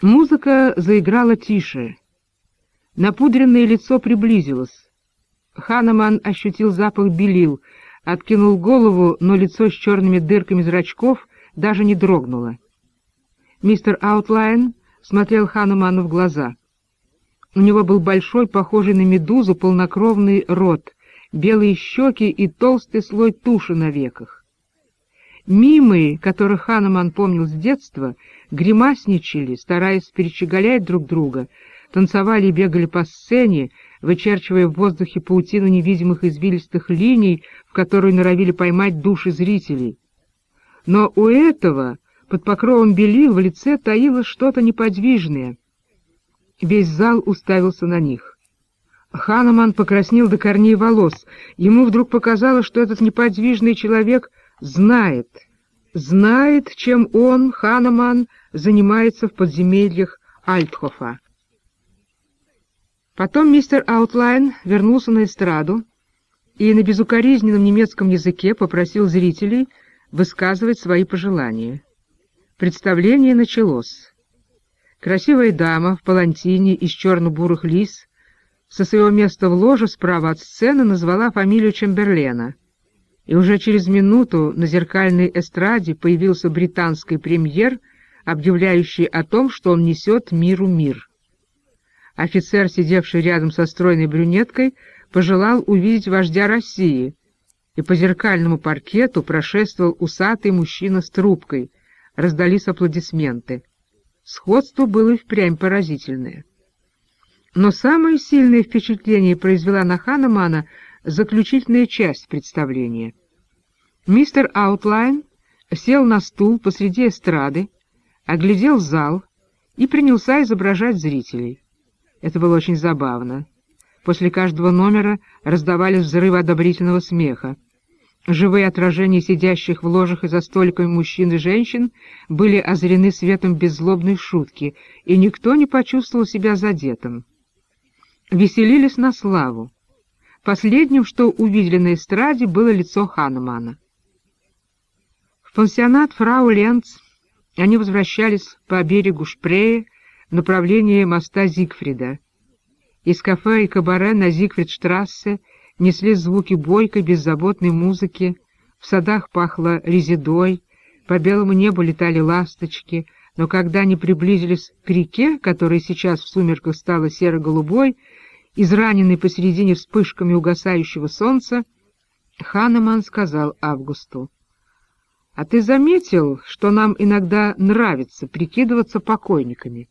Музыка заиграла тише. Напудренное лицо приблизилось. Ханнеман ощутил запах белил, откинул голову, но лицо с черными дырками зрачков даже не дрогнуло. Мистер Аутлайн смотрел Ханнеману в глаза. У него был большой, похожий на медузу, полнокровный рот, белые щеки и толстый слой туши на веках. Мимы, которых Ханнеман помнил с детства, гримасничали, стараясь перещеголять друг друга, танцевали и бегали по сцене, вычерчивая в воздухе паутину невидимых извилистых линий, в которую норовили поймать души зрителей. Но у этого, под покровом белил, в лице таилось что-то неподвижное. Весь зал уставился на них. Ханнеман покраснел до корней волос. Ему вдруг показалось, что этот неподвижный человек знает, чем он, Ханнеман, занимается в подземельях Альтхофа. Потом мистер Аутлайн вернулся на эстраду и на безукоризненном немецком языке попросил зрителей высказывать свои пожелания. Представление началось. Красивая дама в палантине из черно-бурых лис со своего места в ложе справа от сцены назвала фамилию Чемберлена, и уже через минуту на зеркальной эстраде появился британский премьер, объявляющий о том, что он несет миру мир. Офицер, сидевший рядом со стройной брюнеткой, пожелал увидеть вождя России, и по зеркальному паркету прошествовал усатый мужчина с трубкой. Раздались аплодисменты. Сходство было и впрямь поразительное. Но самое сильное впечатление произвела на Ханнемана заключительная часть представления. Мистер Аутлайн сел на стул посреди эстрады, оглядел зал и принялся изображать зрителей. Это было очень забавно. После каждого номера раздавались взрывы одобрительного смеха. Живые отражения сидящих в ложах и за столиками мужчин и женщин были озарены светом беззлобной шутки, и никто не почувствовал себя задетым. Веселились на славу. Последним, что увидели на эстраде, было лицо Ханнемана. В пансионат фрау Ленц они возвращались по берегу Шпрее в направлении моста Зигфрида. Из кафе и кабаре на Зигфридштрассе несли звуки бойкой, беззаботной музыки, в садах пахло резедой, по белому небу летали ласточки, но когда они приблизились к реке, которая сейчас в сумерках стала серо-голубой, израненной посередине вспышками угасающего солнца, Ханнеман сказал Августу: «А ты заметил, что нам иногда нравится прикидываться покойниками?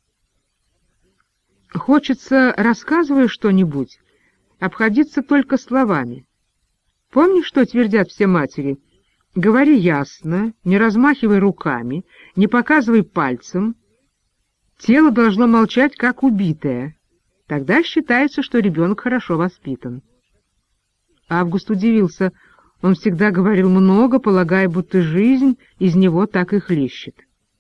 Хочется, рассказывая что-нибудь, обходиться только словами. Помнишь, что твердят все матери? Говори ясно, не размахивай руками, не показывай пальцем. Тело должно молчать, как убитое. Тогда считается, что ребенок хорошо воспитан». Август удивился. Он всегда говорил много, полагая, будто жизнь из него так и хлещет.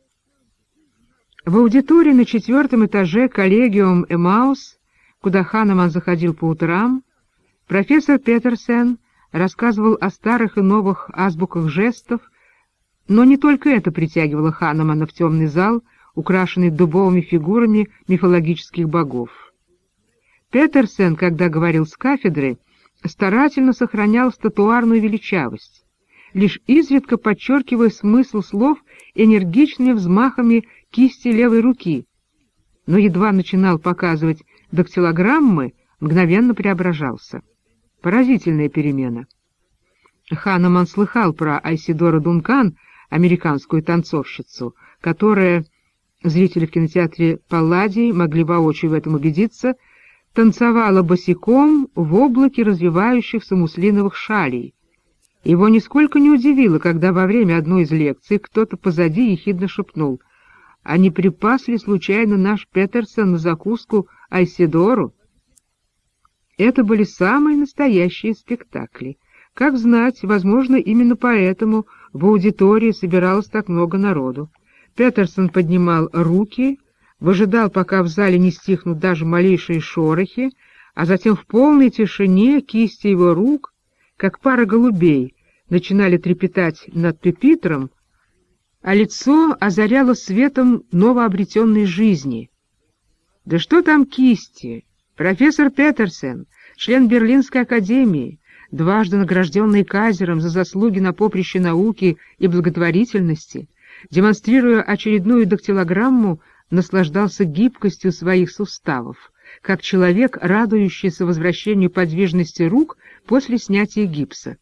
В аудитории на 4-м этаже коллегиум Эмаус, куда Ханнеман заходил по утрам, профессор Петерсен рассказывал о старых и новых азбуках жестов, но не только это притягивало Ханнемана в темный зал, украшенный дубовыми фигурами мифологических богов. Петерсен, когда говорил с кафедры, старательно сохранял статуарную величавость, лишь изредка подчеркивая смысл слов энергичными взмахами кисти левой руки, но едва начинал показывать дактилограммы, мгновенно преображался. Поразительная перемена. Ханнеман слыхал про Айсидору Дункан, американскую танцовщицу, которая, зрители в кинотеатре Палладий могли воочию в этом убедиться, танцевала босиком в облаке развивающихся муслиновых шалей. Его нисколько не удивило, когда во время одной из лекций кто-то позади ехидно шепнул: «А не припас ли случайно наш Петерсон на закуску Айсидору?» Это были самые настоящие спектакли. Как знать, возможно, именно поэтому в аудитории собиралось так много народу. Петерсон поднимал руки, выжидал, пока в зале не стихнут даже малейшие шорохи, а затем в полной тишине кисти его рук, как пара голубей, начинали трепетать над пюпитром, а лицо озаряло светом новообретенной жизни. Да что там кисти? Профессор Петерсен, член Берлинской академии, дважды награжденный Кайзером за заслуги на поприще науки и благотворительности, демонстрируя очередную дактилограмму, наслаждался гибкостью своих суставов, как человек, радующийся возвращению подвижности рук после снятия гипса.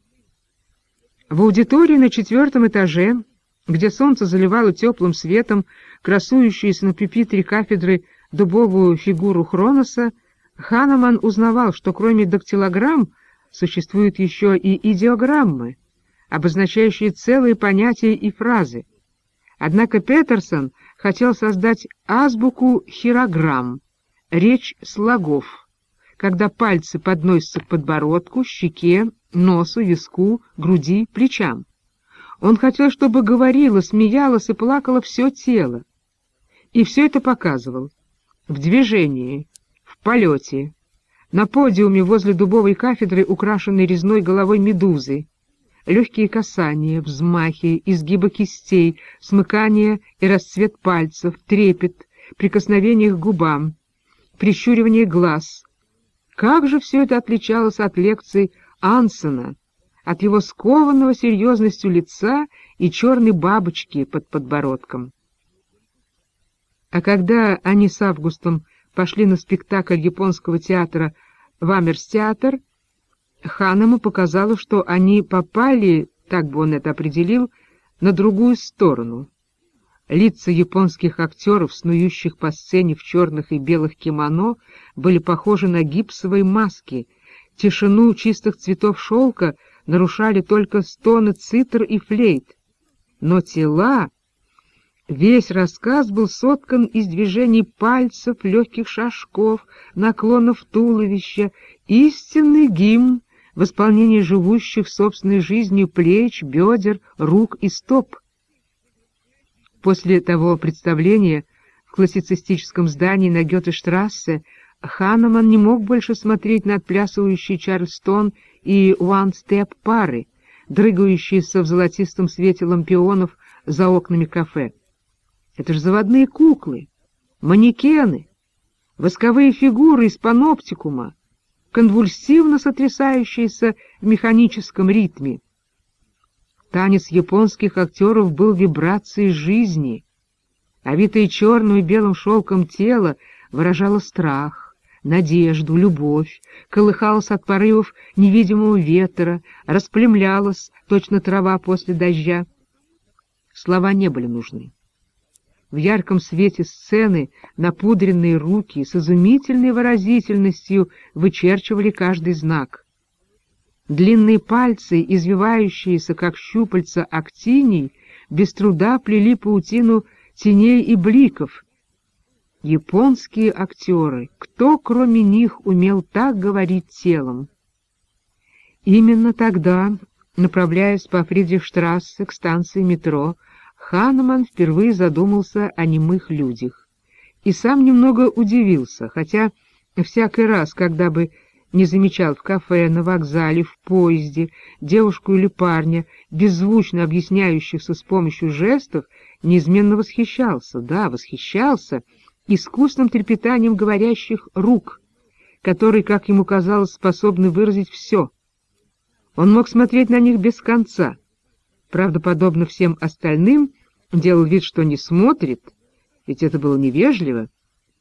В аудитории на 4-м этаже, где солнце заливало теплым светом красующуюся на пюпитре кафедры дубовую фигуру Хроноса, Ханеман узнавал, что кроме дактилограмм существуют еще и идеограммы, обозначающие целые понятия и фразы. Однако Петерсон хотел создать азбуку хирограмм, речь слогов, когда пальцы подносятся к подбородку, щеке, носу, виску, груди, плечам. Он хотел, чтобы говорило, смеялось и плакало все тело. И все это показывал. В движении, в полете, на подиуме возле дубовой кафедры, украшенной резной головой медузы, легкие касания, взмахи, изгибы кистей, смыкание и расцвет пальцев, трепет, прикосновение к губам, прищуривание глаз. Как же все это отличалось от лекций Ансена, от его скованного серьезностью лица и черной бабочки под подбородком. А когда они с Августом пошли на спектакль японского театра в Амерстеатр, Ханему показалось, что они попали, так бы он это определил, на другую сторону. Лица японских актеров, снующих по сцене в черных и белых кимоно, были похожи на гипсовые маски. Тишину чистых цветов шелка нарушали только стоны цитр и флейт. Но тела... Весь рассказ был соткан из движений пальцев, легких шажков, наклонов туловища, истинный гимн в исполнении живущих собственной жизнью плеч, бедер, рук и стоп. После того представления в классицистическом здании на Гёте-штрассе Ханеман не мог больше смотреть на отплясывающие Чарльстон и Уан-степ пары, дрыгающиеся в золотистом свете лампионов за окнами кафе. Это же заводные куклы, манекены, восковые фигуры из паноптикума, конвульсивно сотрясающиеся в механическом ритме. Танец японских актеров был вибрацией жизни. Овитое черным и белым шелком тело выражало страх, надежду, любовь, колыхалось от порывов невидимого ветра, распрямлялось, точно трава после дождя. Слова не были нужны. В ярком свете сцены напудренные руки с изумительной выразительностью вычерчивали каждый знак. Длинные пальцы, извивающиеся, как щупальца актиний, без труда плели паутину теней и бликов. Японские актеры, кто кроме них умел так говорить телом? Именно тогда, направляясь по Фридрихштрассе к станции метро, Ханеман впервые задумался о немых людях. И сам немного удивился, хотя всякий раз, когда бы не замечал в кафе, на вокзале, в поезде девушку или парня, беззвучно объясняющихся с помощью жестов, неизменно восхищался, да, восхищался искусным трепетанием говорящих рук, которые, как ему казалось, способны выразить все. Он мог смотреть на них без конца. Правда, подобно всем остальным, делал вид, что не смотрит, ведь это было невежливо.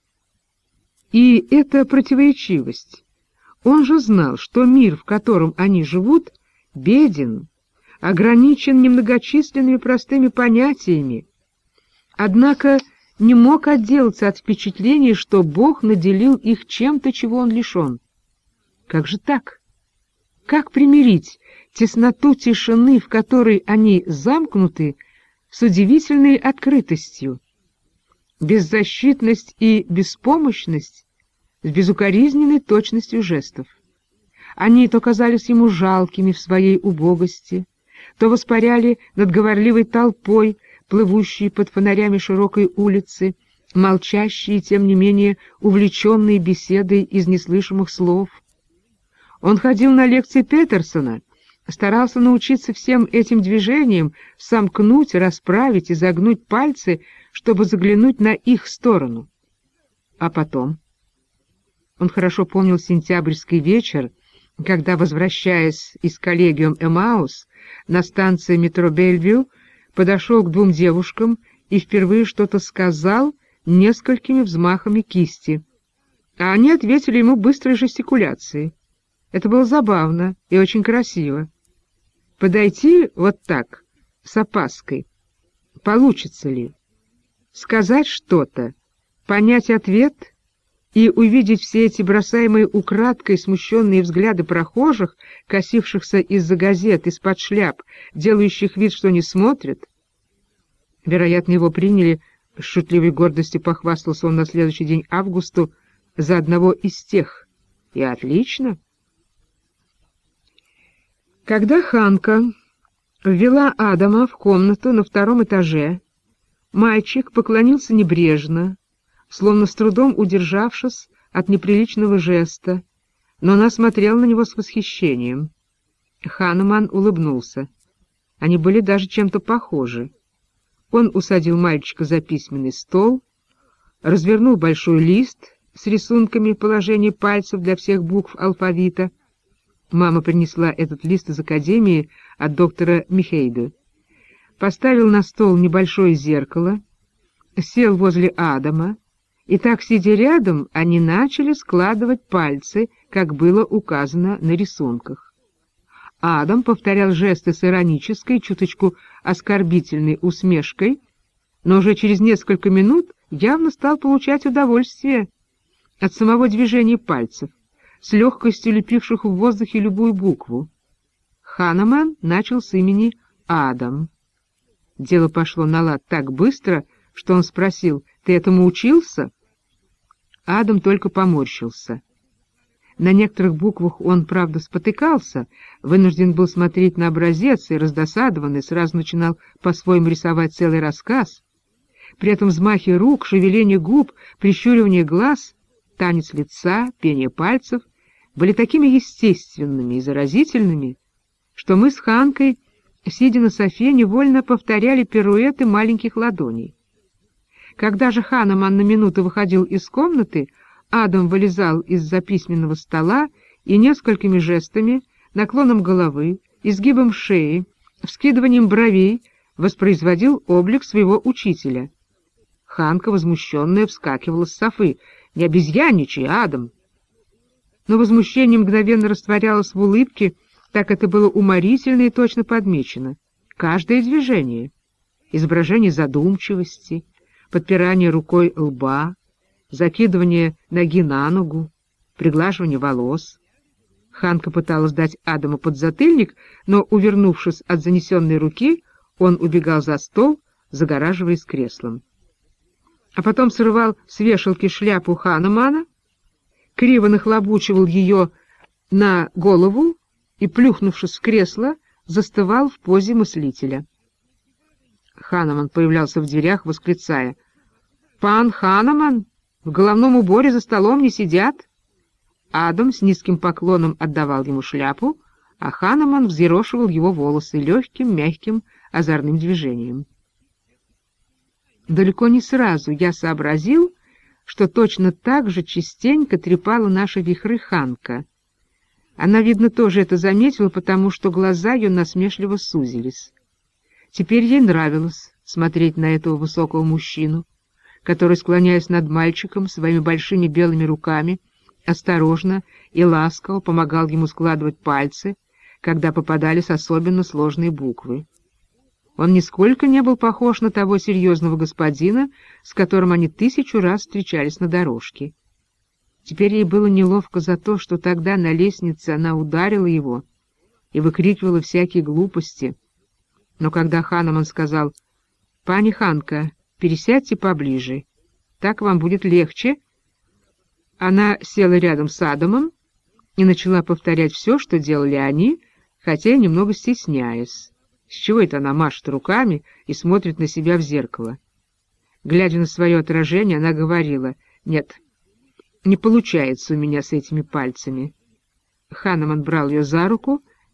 И эта противоречивость. Он же знал, что мир, в котором они живут, беден, ограничен немногочисленными простыми понятиями. Однако не мог отделаться от впечатления, что Бог наделил их чем-то, чего он лишен. Как же так? Как примирить тесноту тишины, в которой они замкнуты, с удивительной открытостью, беззащитность и беспомощность с безукоризненной точностью жестов? Они то казались ему жалкими в своей убогости, то воспаряли над говорливой толпой, плывущей под фонарями широкой улицы, молчащие, тем не менее, увлеченные беседой из неслышимых слов. Он ходил на лекции Петерсона, Старался научиться всем этим движениям сомкнуть, расправить и загнуть пальцы, чтобы заглянуть на их сторону. А потом? Он хорошо помнил сентябрьский вечер, когда, возвращаясь из коллегиум Эмаус, на станции метро Бельвью, подошел к двум девушкам и впервые что-то сказал несколькими взмахами кисти. А они ответили ему быстрой жестикуляцией. Это было забавно и очень красиво. Подойти вот так, с опаской. Получится ли? Сказать что-то, понять ответ и увидеть все эти бросаемые украдкой смущенные взгляды прохожих, косившихся из-за газет, из-под шляп, делающих вид, что не смотрят. Вероятно, его приняли, с шутливой гордостью похвастался он на следующий день Августу, за одного из тех. И отлично. Когда Ханка ввела Адама в комнату на втором этаже, мальчик поклонился небрежно, словно с трудом удержавшись от неприличного жеста, но она смотрела на него с восхищением. Ханеман улыбнулся. Они были даже чем-то похожи. Он усадил мальчика за письменный стол, развернул большой лист с рисунками положения пальцев для всех букв алфавита. Мама принесла этот лист из академии от доктора Михейда. Поставил на стол небольшое зеркало, сел возле Адама, и так, сидя рядом, они начали складывать пальцы, как было указано на рисунках. Адам повторял жесты с иронической, чуточку оскорбительной усмешкой, но уже через несколько минут явно стал получать удовольствие от самого движения пальцев, с легкостью лепивших в воздухе любую букву. Ханеман начал с имени Адам. Дело пошло на лад так быстро, что он спросил: «Ты этому учился?» Адам только поморщился. На некоторых буквах он, правда, спотыкался, вынужден был смотреть на образец и, раздосадованный, сразу начинал по-своему рисовать целый рассказ. При этом взмахи рук, шевеление губ, прищуривание глаз, танец лица, пение пальцев были такими естественными и заразительными, что мы с Ханкой, сидя на софе, невольно повторяли пируэты маленьких ладоней. Когда же Ханеман на минуту выходил из комнаты, Адам вылезал из-за письменного стола и несколькими жестами, наклоном головы, изгибом шеи, вскидыванием бровей воспроизводил облик своего учителя. Ханка, возмущенная, вскакивала с софы. «Не обезьянничай, Адам!» Но возмущение мгновенно растворялось в улыбке, так это было уморительно и точно подмечено. Каждое движение, изображение задумчивости, подпирание рукой лба, закидывание ноги на ногу, приглаживание волос. Ханка пыталась дать Адаму подзатыльник, но, увернувшись от занесенной руки, он убегал за стол, загораживаясь креслом. А потом срывал с вешалки шляпу Ханемана, криво нахлобучивал ее на голову и, плюхнувшись в кресло, застывал в позе мыслителя. Ханеман появлялся в дверях, восклицая: «Пан Ханеман, в головном уборе за столом не сидят!» Адам с низким поклоном отдавал ему шляпу, а Ханеман взъерошивал его волосы легким, мягким, озорным движением. Далеко не сразу я сообразил, что точно так же частенько трепала наши вихры Ханка. Она, видно, тоже это заметила, потому что глаза ее насмешливо сузились. Теперь ей нравилось смотреть на этого высокого мужчину, который, склоняясь над мальчиком своими большими белыми руками, осторожно и ласково помогал ему складывать пальцы, когда попадались особенно сложные буквы. Он нисколько не был похож на того серьезного господина, с которым они 1000 раз встречались на дорожке. Теперь ей было неловко за то, что тогда на лестнице она ударила его и выкрикивала всякие глупости. Но когда Ханеман сказал: «Пани Ханка, пересядьте поближе, так вам будет легче», она села рядом с Адамом и начала повторять все, что делали они, хотя и немного стесняясь. С чего это она машет руками и смотрит на себя в зеркало? Глядя на свое отражение, она говорила: «Нет, не получается у меня с этими пальцами». Ханеман брал ее за руку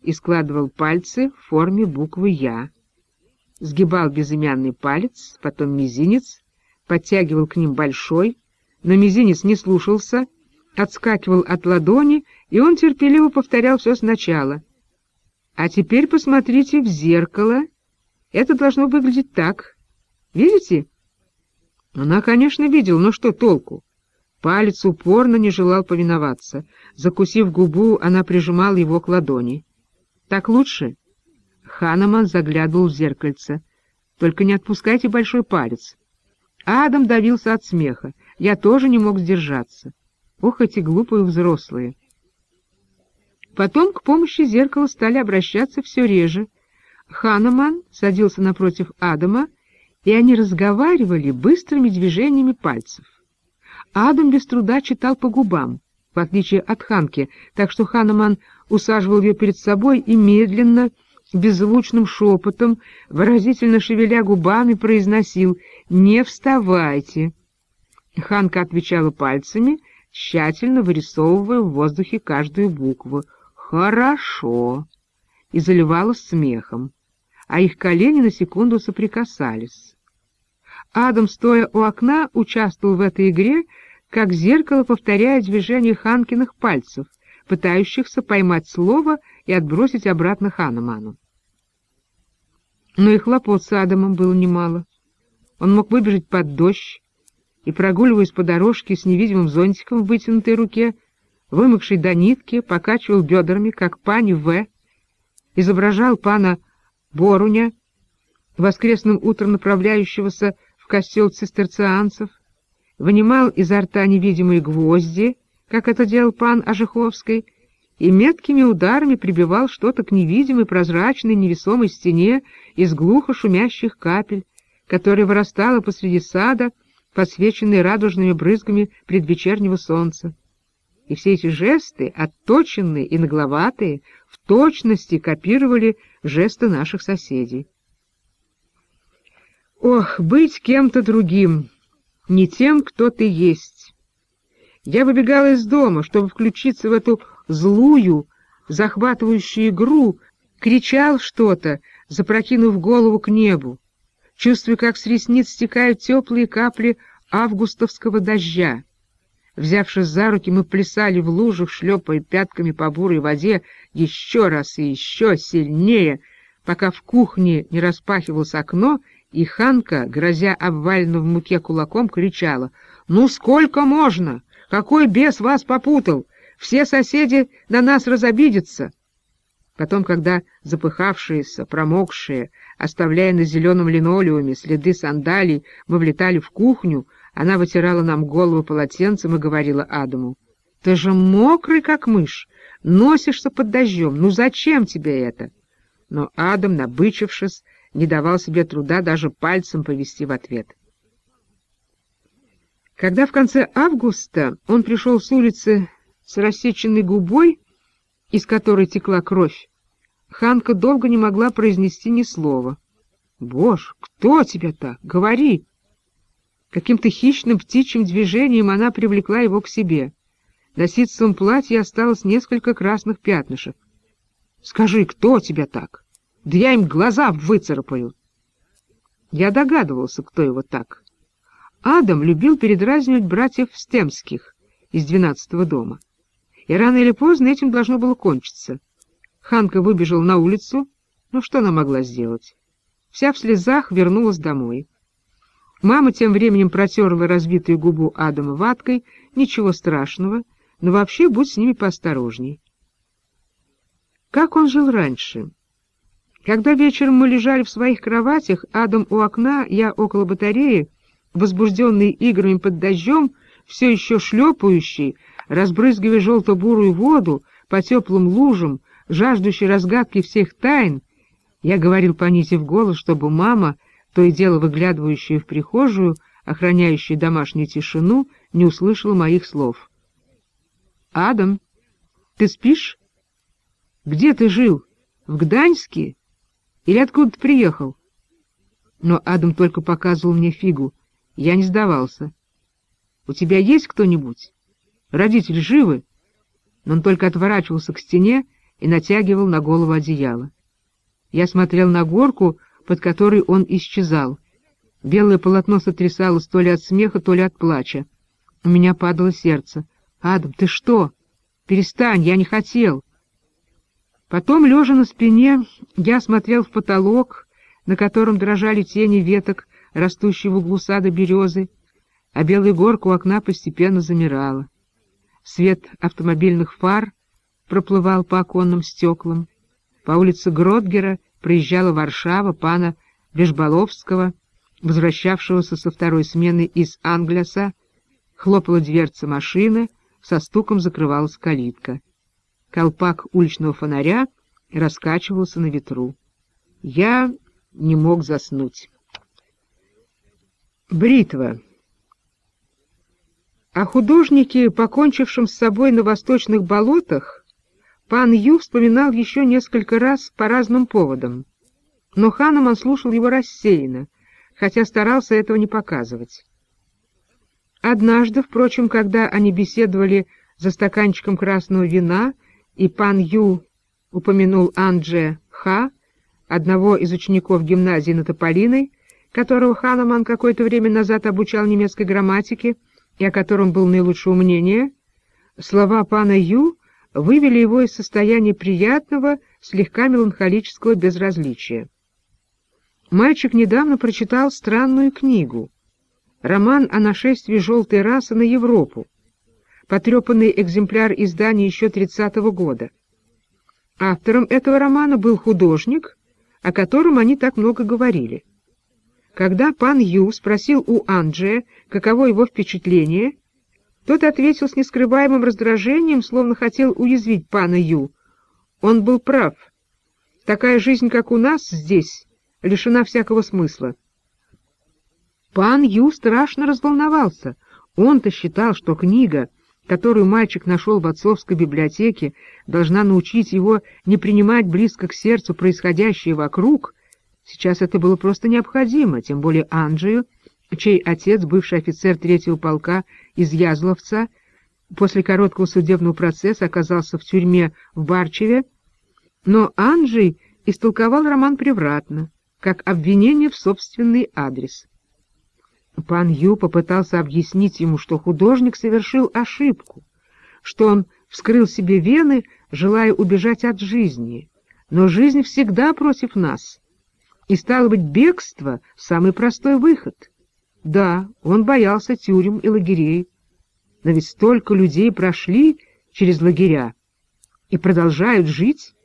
и складывал пальцы в форме буквы «Я». Сгибал безымянный палец, потом мизинец, подтягивал к ним большой, но мизинец не слушался, отскакивал от ладони, и он терпеливо повторял все сначала. «А теперь посмотрите в зеркало. Это должно выглядеть так. Видите?» Она, конечно, видела, но что толку? Палец упорно не желал повиноваться. Закусив губу, она прижимала его к ладони. «Так лучше?» Ханнеман заглядывал в зеркальце. «Только не отпускайте большой палец». Адам давился от смеха. Я тоже не мог сдержаться. Ох, эти глупые взрослые! Потом к помощи зеркала стали обращаться все реже. Ханнеман садился напротив Адама, и они разговаривали быстрыми движениями пальцев. Адам без труда читал по губам, в отличие от Ханки, так что Ханнеман усаживал ее перед собой и медленно, беззвучным шепотом, выразительно шевеля губами, произносил «Не вставайте». Ханка отвечала пальцами, тщательно вырисовывая в воздухе каждую букву «Хорошо» и заливалась смехом, а их колени на секунду соприкасались. Адам, стоя у окна, участвовал в этой игре, как зеркало повторяя движение Ханкиных пальцев, пытающихся поймать слово и отбросить обратно Ханнеману. Но и хлопот с Адамом было немало. Он мог выбежать под дождь и, прогуливаясь по дорожке с невидимым зонтиком в вытянутой руке, вымокший до нитки, покачивал бедрами, как пани В., изображал пана Боруня, воскресным утром направляющегося в костел цистерцианцев, вынимал изо рта невидимые гвозди, как это делал пан Ожеховский, и меткими ударами прибивал что-то к невидимой, прозрачной, невесомой стене из глухо шумящих капель, которая вырастала посреди сада, подсвеченной радужными брызгами предвечернего солнца. И все эти жесты, отточенные и нагловатые, в точности копировали жесты наших соседей. Ох, быть кем-то другим, не тем, кто ты есть. Я выбегала из дома, чтобы включиться в эту злую, захватывающую игру, кричал что-то, запрокинув голову к небу, чувствуя, как с ресниц стекают теплые капли августовского дождя. Взявшись за руки, мы плясали в лужах, шлепая пятками по бурой воде еще раз и еще сильнее, пока в кухне не распахивалось окно, и Ханка, грозя обваленным в муке кулаком, кричала: «Ну сколько можно? Какой бес вас попутал? Все соседи на нас разобидятся!» Потом, когда запыхавшиеся, промокшие, оставляя на зеленом линолеуме следы сандалий, мы влетали в кухню, она вытирала нам голову полотенцем и говорила Адаму: «Ты же мокрый, как мышь, носишься под дождем, ну зачем тебе это?» Но Адам, набычившись, не давал себе труда даже пальцем повести в ответ. Когда в конце августа он пришел с улицы с рассеченной губой, из которой текла кровь, Ханка долго не могла произнести ни слова. «Боже, кто тебя так? Говори!» Каким-то хищным птичьим движением она привлекла его к себе. На ситцевом платье осталось несколько красных пятнышек. «Скажи, кто тебя так? Да я им глаза выцарапаю!» Я догадывался, кто его так. Адам любил передразнивать братьев Стемских из 12-го дома. И рано или поздно этим должно было кончиться. Ханка выбежала на улицу, но что она могла сделать? Вся в слезах вернулась домой. Мама тем временем протерла разбитую губу Адама ваткой. Ничего страшного, но вообще будь с ними поосторожней. Как он жил раньше? Когда вечером мы лежали в своих кроватях, Адам у окна, я около батареи, возбужденный играми под дождем, все еще шлепающий, разбрызгивая желто-бурую воду по теплым лужам, жаждущий разгадки всех тайн, я говорил, понизив голос, чтобы мама, то и дело выглядывающая в прихожую, охраняющая домашнюю тишину, не услышала моих слов. «Адам, ты спишь? Где ты жил? В Гданьске? Или откуда ты приехал?» Но Адам только показывал мне фигу. Я не сдавался. «У тебя есть кто-нибудь? Родители живы?» Но он только отворачивался к стене и натягивал на голову одеяло. Я смотрел на горку, под которой он исчезал. Белое полотно сотрясалось то ли от смеха, то ли от плача. У меня падало сердце. «Адам, ты что? Перестань, я не хотел!» Потом, лежа на спине, я смотрел в потолок, на котором дрожали тени веток, растущей в углу сада березы, а белая горка у окна постепенно замирала. Свет автомобильных фар проплывал по оконным стеклам. По улице Гродгера проезжала Варшава пана Вежбаловского, возвращавшегося со второй смены из Англяса, хлопала дверца машины, со стуком закрывалась калитка. Колпак уличного фонаря раскачивался на ветру. Я не мог заснуть. Бритва. О художнике, покончившем с собой на восточных болотах, пан Ю вспоминал еще несколько раз по разным поводам, но Ханеман слушал его рассеянно, хотя старался этого не показывать. Однажды, впрочем, когда они беседовали за стаканчиком красного вина, и пан Ю упомянул Андже Ха, одного из учеников гимназии на Тополиной, которого Ханеман какое-то время назад обучал немецкой грамматике и о котором был наилучшего мнения, слова пана Ю вывели его из состояния приятного, слегка меланхолического безразличия. Мальчик недавно прочитал странную книгу, роман о нашествии желтой расы на Европу, потрепанный экземпляр издания еще 30-го года. Автором этого романа был художник, о котором они так много говорили. Когда пан Ю спросил у Анджея, каково его впечатление, тот ответил с нескрываемым раздражением, словно хотел уязвить пана Ю. Он был прав. Такая жизнь, как у нас здесь, лишена всякого смысла. Пан Ю страшно разволновался. Он-то считал, что книга, которую мальчик нашел в отцовской библиотеке, должна научить его не принимать близко к сердцу происходящее вокруг. Сейчас это было просто необходимо, тем более Анджею, чей отец, бывший офицер 3-го полка из Язловца, после короткого судебного процесса оказался в тюрьме в Барчеве, но Анджей истолковал роман превратно, как обвинение в собственный адрес. Пан Ю попытался объяснить ему, что художник совершил ошибку, что он вскрыл себе вены, желая убежать от жизни, но жизнь всегда против нас, и, стало быть, бегство — самый простой выход. Да, он боялся тюрем и лагерей, но ведь столько людей прошли через лагеря и продолжают жить.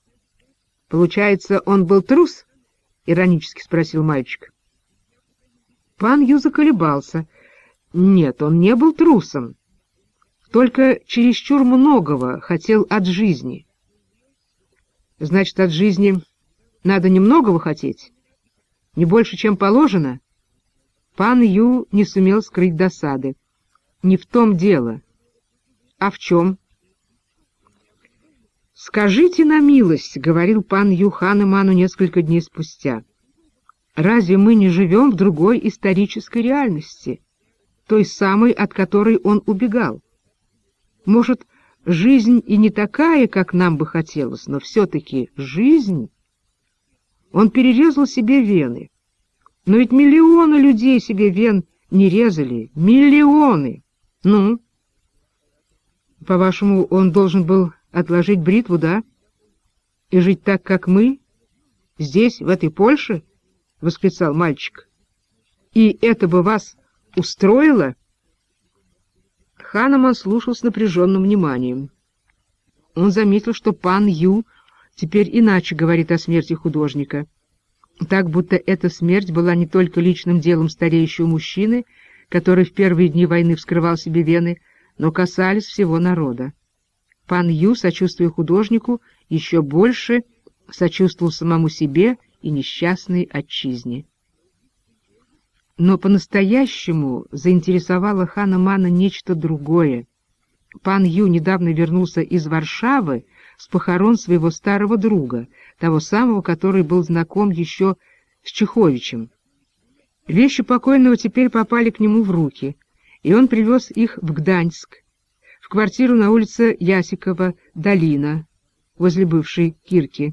Получается, он был трус? — иронически спросил мальчик. Пан Ю заколебался. Нет, он не был трусом, только чересчур многого хотел от жизни. Значит, от жизни надо немногого хотеть? Не больше, чем положено? Пан Ю не сумел скрыть досады. Не в том дело. А в чем? «Скажите на милость», — говорил пан Ю Ханеману несколько дней спустя, «разве мы не живем в другой исторической реальности, той самой, от которой он убегал? Может, жизнь и не такая, как нам бы хотелось, но все-таки жизнь?» Он перерезал себе вены. Но ведь миллионы людей себе вен не резали. Миллионы! Ну? По-вашему, он должен был отложить бритву, да? И жить так, как мы? Здесь, в этой Польше? — восклицал мальчик. И это бы вас устроило? Ханеман слушал с напряженным вниманием. Он заметил, что пан Ю теперь иначе говорит о смерти художника, так будто эта смерть была не только личным делом стареющего мужчины, который в первые дни войны вскрывал себе вены, но касались всего народа. Пан Ю, сочувствуя художнику, еще больше сочувствовал самому себе и несчастной отчизне. Но по-настоящему заинтересовало Ханемана нечто другое. Пан Ю недавно вернулся из Варшавы с похорон своего старого друга, того самого, который был знаком еще с Чеховичем. Вещи покойного теперь попали к нему в руки, и он привез их в Гданьск, в квартиру на улице Ясикова, Долина, возле бывшей кирки.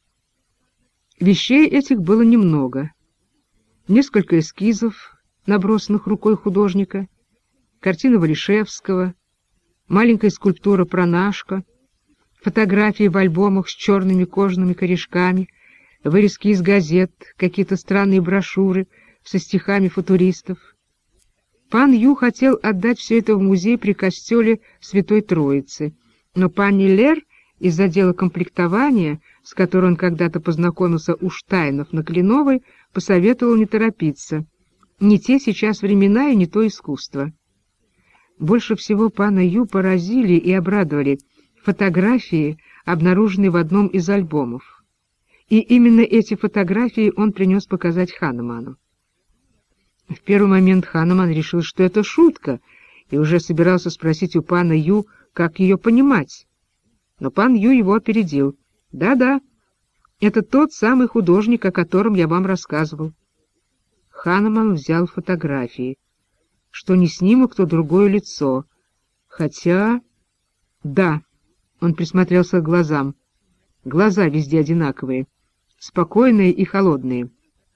Вещей этих было немного. Несколько эскизов, набросанных рукой художника, картина Валишевского, маленькая скульптура Пронашко, фотографии в альбомах с черными кожаными корешками, вырезки из газет, какие-то странные брошюры со стихами футуристов. Пан Ю хотел отдать все это в музей при костеле Святой Троицы, но пани Лер из отдела комплектования, с которой он когда-то познакомился у Штайнов на Кленовой, посоветовал не торопиться. Не те сейчас времена и не то искусство. Больше всего пана Ю поразили и обрадовали фотографии, обнаруженные в одном из альбомов. И именно эти фотографии он принес показать Ханеману. В первый момент Ханеман решил, что это шутка, и уже собирался спросить у пана Ю, как ее понимать. Но пан Ю его опередил. «Да-да, это тот самый художник, о котором я вам рассказывал». Ханеман взял фотографии. Что не снимок, то другое лицо. Хотя... Да, он присмотрелся к глазам. Глаза везде одинаковые, спокойные и холодные.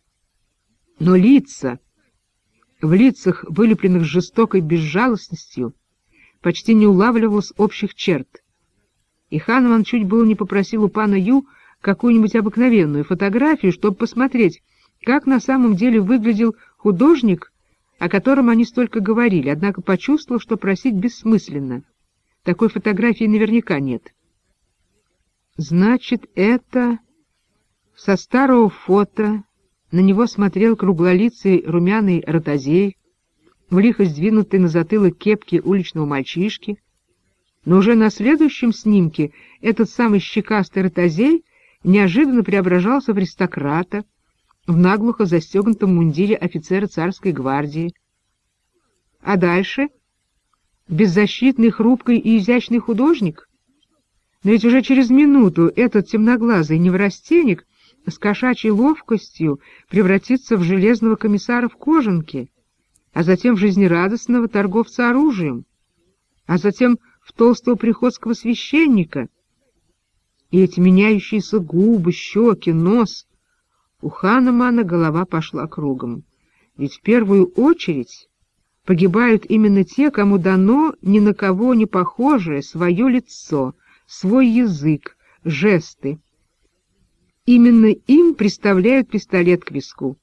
Но лица... В лицах, вылепленных жестокой безжалостностью, почти не улавливалось общих черт. И Ханеман чуть было не попросил у пана Ю какую-нибудь обыкновенную фотографию, чтобы посмотреть, как на самом деле выглядел художник, о котором они столько говорили, однако почувствовал, что просить бессмысленно. Такой фотографии наверняка нет. Значит, это... Со старого фото на него смотрел круглолицый румяный ротозей, в лихо сдвинутой на затылок кепки уличного мальчишки, но уже на следующем снимке этот самый щекастый ротозей неожиданно преображался в аристократа, в наглухо застегнутом мундире офицера царской гвардии. А дальше? Беззащитный, хрупкий и изящный художник? Но ведь уже через минуту этот темноглазый неврастенник с кошачьей ловкостью превратится в железного комиссара в кожанке, а затем в жизнерадостного торговца оружием, а затем в толстого приходского священника. И эти меняющиеся губы, щеки, нос. У Ханемана голова пошла кругом. Ведь в первую очередь погибают именно те, кому дано ни на кого не похожее свое лицо, свой язык, жесты. Именно им приставляют пистолет к виску.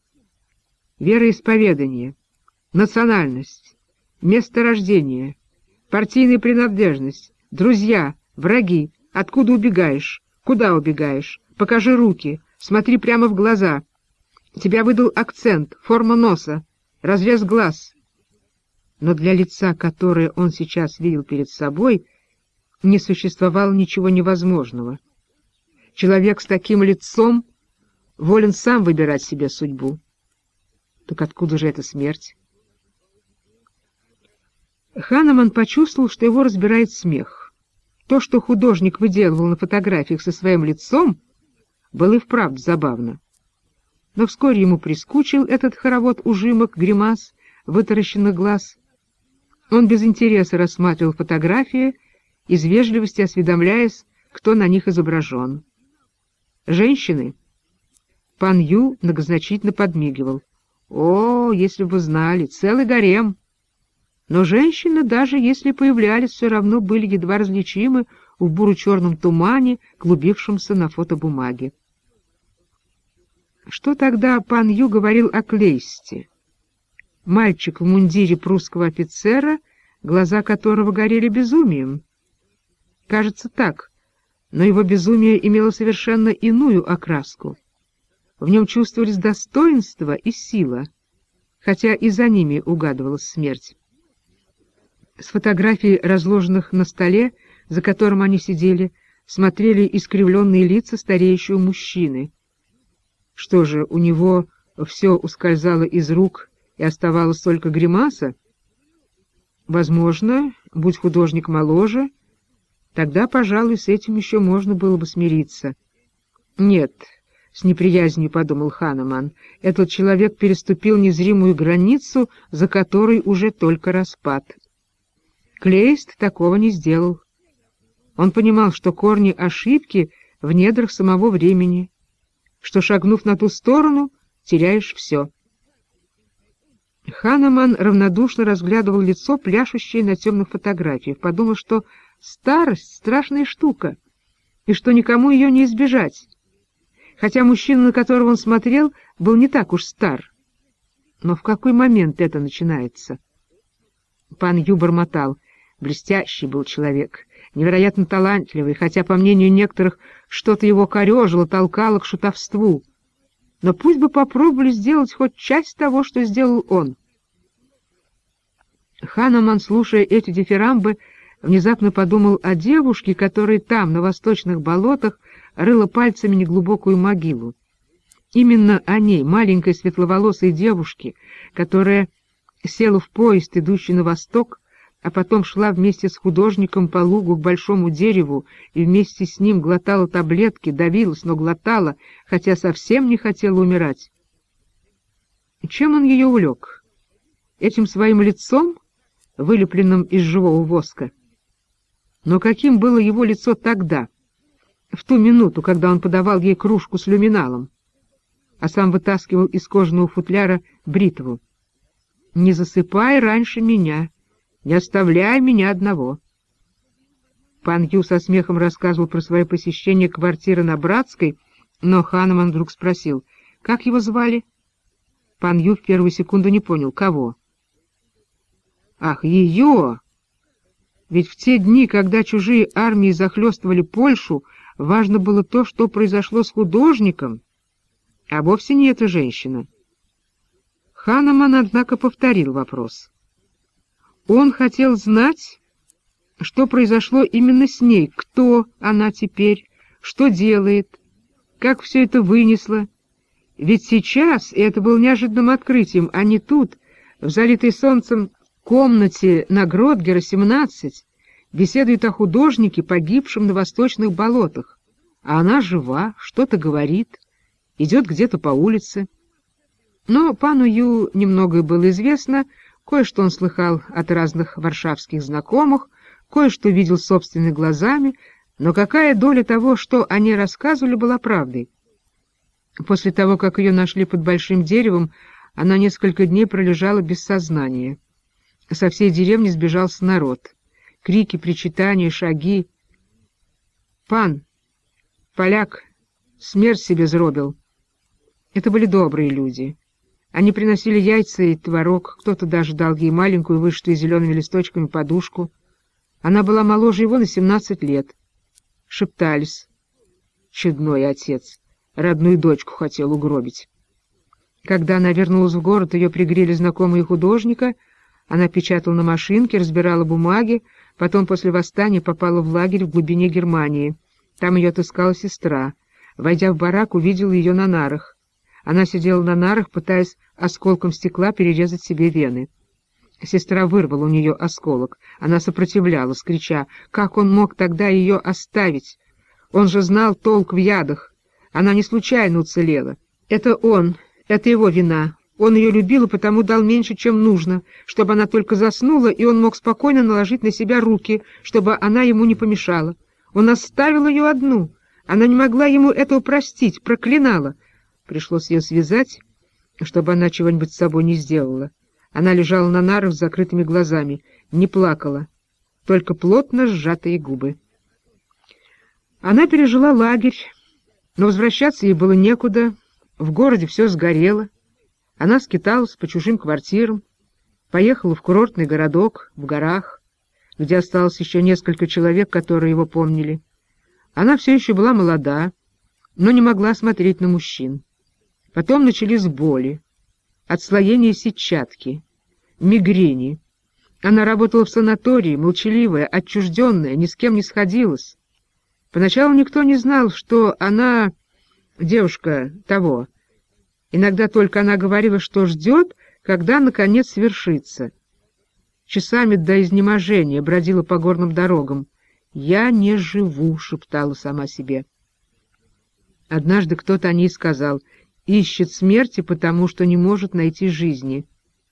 Вероисповедание, национальность, место рождения, партийная принадлежность, друзья, враги, откуда убегаешь, куда убегаешь, покажи руки, смотри прямо в глаза. Тебя выдал акцент, форма носа, разрез глаз. Но для лица, которое он сейчас видел перед собой, не существовало ничего невозможного. Человек с таким лицом волен сам выбирать себе судьбу. Так откуда же эта смерть? Ханеман почувствовал, что его разбирает смех. То, что художник выделывал на фотографиях со своим лицом, было и вправду забавно. Но вскоре ему прискучил этот хоровод ужимок, гримас, вытаращенных глаз. Он без интереса рассматривал фотографии, из вежливости осведомляясь, кто на них изображен. Женщины? Пан Ю многозначительно подмигивал. О, если бы вы знали, целый гарем! Но женщины, даже если появлялись, все равно были едва различимы в буро-черном тумане, клубившемся на фотобумаге. Что тогда пан Ю говорил о Клейсте? Мальчик в мундире прусского офицера, глаза которого горели безумием. Кажется, так, но его безумие имело совершенно иную окраску. В нем чувствовались достоинство и сила, хотя и за ними угадывалась смерть. С фотографий, разложенных на столе, за которым они сидели, смотрели искривленные лица стареющего мужчины. Что же, у него все ускользало из рук и оставалась только гримаса? Возможно, будь художник моложе, тогда, пожалуй, с этим еще можно было бы смириться. Нет, с неприязнью подумал Ханеман, этот человек переступил незримую границу, за которой уже только распад. Клейст такого не сделал. Он понимал, что корни ошибки в недрах самого времени, что, шагнув на ту сторону, теряешь все. Ханеман равнодушно разглядывал лицо, пляшущее на темных фотографиях, подумал, что старость — страшная штука, и что никому ее не избежать, хотя мужчина, на которого он смотрел, был не так уж стар. Но в какой момент это начинается? Пан Ю бормотал. Блестящий был человек, невероятно талантливый, хотя, по мнению некоторых, что-то его корежило, толкало к шутовству. Но пусть бы попробовали сделать хоть часть того, что сделал он. Ханеман, слушая эти дифирамбы, внезапно подумал о девушке, которая там, на восточных болотах, рыла пальцами неглубокую могилу. Именно о ней, маленькой светловолосой девушке, которая села в поезд, идущий на восток, а потом шла вместе с художником по лугу к большому дереву и вместе с ним глотала таблетки, давилась, но глотала, хотя совсем не хотела умирать. Чем он ее увлек? Этим своим лицом, вылепленным из живого воска? Но каким было его лицо тогда, в ту минуту, когда он подавал ей кружку с люминалом, а сам вытаскивал из кожаного футляра бритву? «Не засыпай раньше меня, не оставляй меня одного». Пан Ю со смехом рассказывал про свое посещение квартиры на Братской, но Ханеман вдруг спросил, как его звали? Пан Ю в первую секунду не понял, кого. Ах, ее! Ведь в те дни, когда чужие армии захлестывали Польшу, важно было то, что произошло с художником, а вовсе не эта женщина. Ханеман, однако, повторил вопрос. Он хотел знать, что произошло именно с ней, кто она теперь, что делает, как все это вынесло. Ведь сейчас, и это было неожиданным открытием, а не тут, в залитой солнцем комнате на Гродгера, 17, беседует о художнике, погибшем на восточных болотах. А она жива, что-то говорит, идет где-то по улице. Но пану Ю немногое было известно, кое-что он слыхал от разных варшавских знакомых, кое-что видел собственными глазами, но какая доля того, что они рассказывали, была правдой? После того, как ее нашли под большим деревом, она несколько дней пролежала без сознания. Со всей деревни сбежался народ. Крики, причитания, шаги. «Пан! Поляк! Смерть себе зробил!» Это были добрые люди. Они приносили яйца и творог, кто-то даже дал ей маленькую, вышитую зелеными листочками подушку. Она была моложе его на 17 лет. Шептались. Чудной отец, родную дочку хотел угробить. Когда она вернулась в город, ее пригрели знакомые художника, она печатала на машинке, разбирала бумаги, потом после восстания попала в лагерь в глубине Германии. Там ее отыскала сестра. Войдя в барак, увидела ее на нарах. Она сидела на нарах, пытаясь осколком стекла перерезать себе вены. Сестра вырвала у нее осколок. Она сопротивлялась, крича, как он мог тогда ее оставить? Он же знал толк в ядах. Она не случайно уцелела. Это он, это его вина. Он ее любил и потому дал меньше, чем нужно, чтобы она только заснула, и он мог спокойно наложить на себя руки, чтобы она ему не помешала. Он оставил ее одну. Она не могла ему этого простить, проклинала. Пришлось ее связать, чтобы она чего-нибудь с собой не сделала. Она лежала на нарах с закрытыми глазами, не плакала, только плотно сжатые губы. Она пережила лагерь, но возвращаться ей было некуда, в городе все сгорело. Она скиталась по чужим квартирам, поехала в курортный городок, в горах, где осталось еще несколько человек, которые его помнили. Она все еще была молода, но не могла смотреть на мужчин. Потом начались боли, отслоение сетчатки, мигрени. Она работала в санатории, молчаливая, отчужденная, ни с кем не сходилась. Поначалу никто не знал, что она девушка того. Иногда только она говорила, что ждет, когда, наконец, свершится. Часами до изнеможения бродила по горным дорогам. «Я не живу», — шептала сама себе. Однажды кто-то о ней сказал: ищет смерти, потому что не может найти жизни.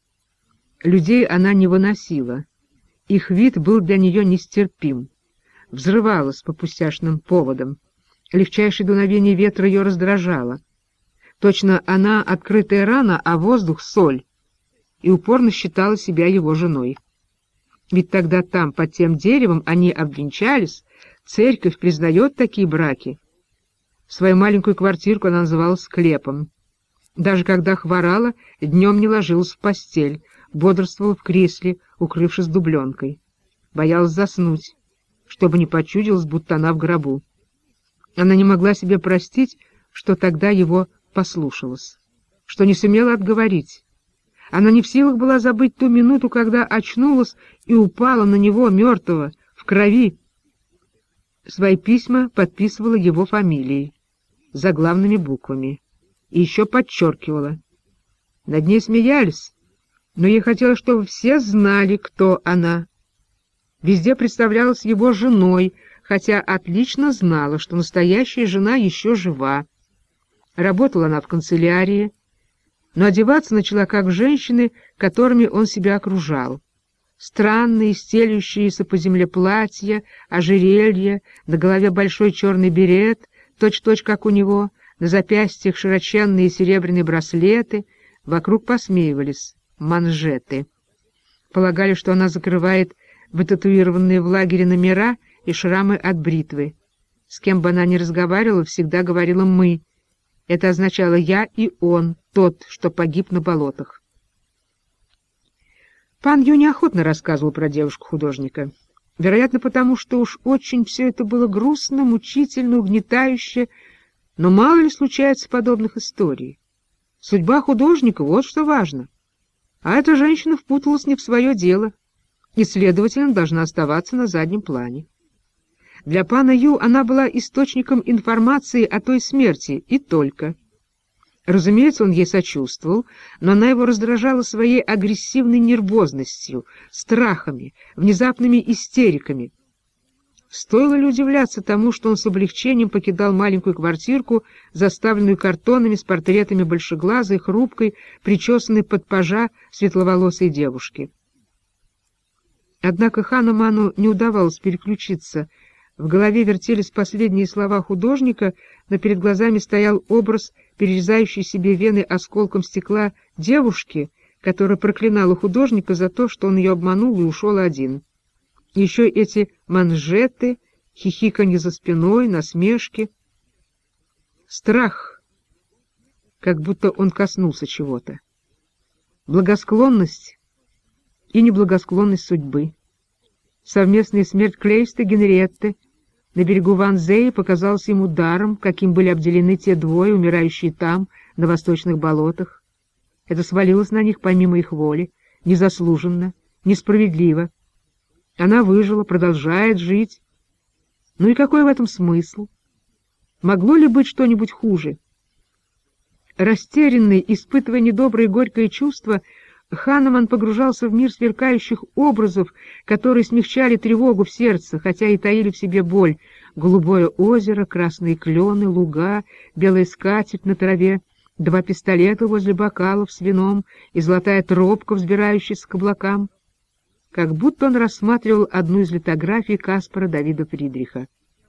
Людей она не выносила. Их вид был для нее нестерпим. взрывалась по пустяшным поводам. Легчайшее дуновение ветра ее раздражало. Точно она открытая рана, а воздух — соль, и упорно считала себя его женой. Ведь тогда там, под тем деревом, они обвенчались, церковь признает такие браки. Свою маленькую квартирку она называла склепом. Даже когда хворала, днем не ложилась в постель, бодрствовала в кресле, укрывшись дубленкой. Боялась заснуть, чтобы не почудилось, будто она в гробу. Она не могла себе простить, что тогда его послушалась, что не сумела отговорить. Она не в силах была забыть ту минуту, когда очнулась и упала на него, мертвого, в крови. Свои письма подписывала его фамилией, заглавными буквами, и еще подчеркивала. Над ней смеялись, но ей хотелось, чтобы все знали, кто она. Везде представлялась его женой, хотя отлично знала, что настоящая жена еще жива. Работала она в канцелярии, но одеваться начала как женщины, которыми он себя окружал. Странные, стелющиеся по земле платья, ожерелья, на голове большой черный берет, точь-в-точь как у него, на запястьях широченные серебряные браслеты, вокруг посмеивались манжеты. Полагали, что она закрывает вытатуированные в лагере номера и шрамы от бритвы. С кем бы она ни разговаривала, всегда говорила «мы». Это означало «я» и «он», тот, что погиб на болотах. Пан Ю неохотно рассказывал про девушку-художника. Вероятно, потому что уж очень все это было грустно, мучительно, угнетающе, но мало ли случается подобных историй. Судьба художника — вот что важно. А эта женщина впуталась не в свое дело и, следовательно, должна оставаться на заднем плане. Для пана Ю она была источником информации о той смерти, и только. Разумеется, он ей сочувствовал, но она его раздражала своей агрессивной нервозностью, страхами, внезапными истериками. Стоило ли удивляться тому, что он с облегчением покидал маленькую квартирку, заставленную картонами с портретами большеглазой, хрупкой, причесанной под пажа светловолосой девушки. Однако Ханаману не удавалось переключиться. В голове вертелись последние слова художника, но перед глазами стоял образ, перерезающий себе вены осколком стекла девушки, которая проклинала художника за то, что он ее обманул и ушел один. Еще эти манжеты, хихиканье за спиной, насмешки. Страх, как будто он коснулся чего-то. Благосклонность и неблагосклонность судьбы. Совместная смерть Клейста и Генриетты на берегу Ванзеи показалась ему даром, каким были обделены те двое, умирающие там, на восточных болотах. Это свалилось на них помимо их воли, незаслуженно, несправедливо. Она выжила, продолжает жить. Ну и какой в этом смысл? Могло ли быть что-нибудь хуже? Растерянный, испытывая недоброе и горькое чувство, Ханаман погружался в мир сверкающих образов, которые смягчали тревогу в сердце, хотя и таили в себе боль. Голубое озеро, красные клены, луга, белая скатерть на траве, два пистолета возле бокалов с вином и золотая тропка, взбирающаяся к облакам. Как будто он рассматривал одну из литографий Каспара Давида Фридриха.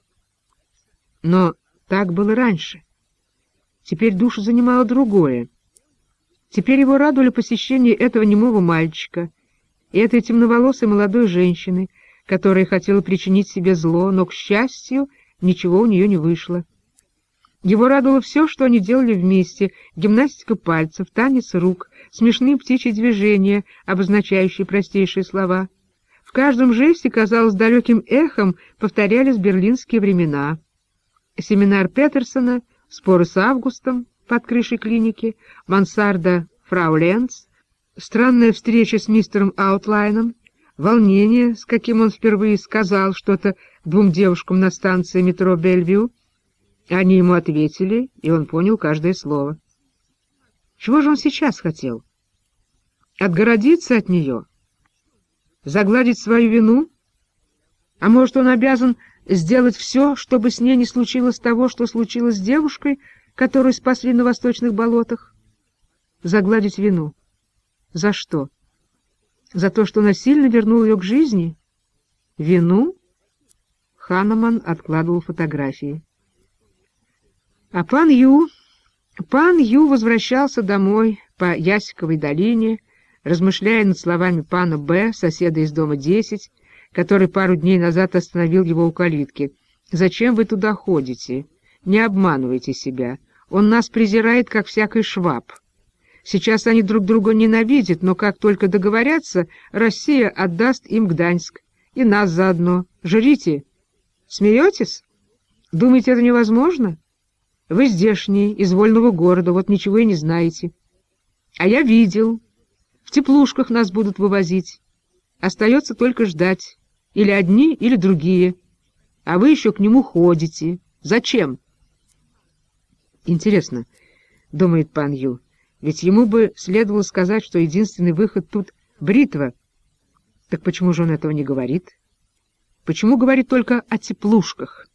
Но так было раньше. Теперь душу занимало другое. Теперь его радовали посещение этого немого мальчика и этой темноволосой молодой женщины, которая хотела причинить себе зло, но, к счастью, ничего у нее не вышло. Его радовало все, что они делали вместе: гимнастика пальцев, танец рук, смешные птичьи движения, обозначающие простейшие слова. В каждом жесте, казалось, далеким эхом повторялись берлинские времена. Семинар Петерсона, споры с Августом под крышей клиники, мансарда фрау Ленц, странная встреча с мистером Аутлайном, волнение, с каким он впервые сказал что-то двум девушкам на станции метро Бельвью. Они ему ответили, и он понял каждое слово. Чего же он сейчас хотел? Отгородиться от нее? Загладить свою вину? А может, он обязан сделать все, чтобы с ней не случилось того, что случилось с девушкой, которую спасли на восточных болотах? Загладить вину. За что? За то, что насильно вернул ее к жизни? Вину? Ханнеман откладывал фотографии. А пан Ю возвращался домой по Ясиковой долине, размышляя над словами пана Б., соседа из дома 10, который пару дней назад остановил его у калитки. «Зачем вы туда ходите? Не обманывайте себя. Он нас презирает, как всякий шваб. Сейчас они друг друга ненавидят, но как только договорятся, Россия отдаст им Гданьск. И нас заодно. Жрите. Смеетесь? Думаете, это невозможно? Вы здешний, из вольного города, вот ничего и не знаете. А я видел. В теплушках нас будут вывозить. Остается только ждать. Или одни, или другие. А вы еще к нему ходите. Зачем?» «Интересно, — думает пан Ю, — ведь ему бы следовало сказать, что единственный выход тут — бритва. Так почему же он этого не говорит? Почему говорит только о теплушках?»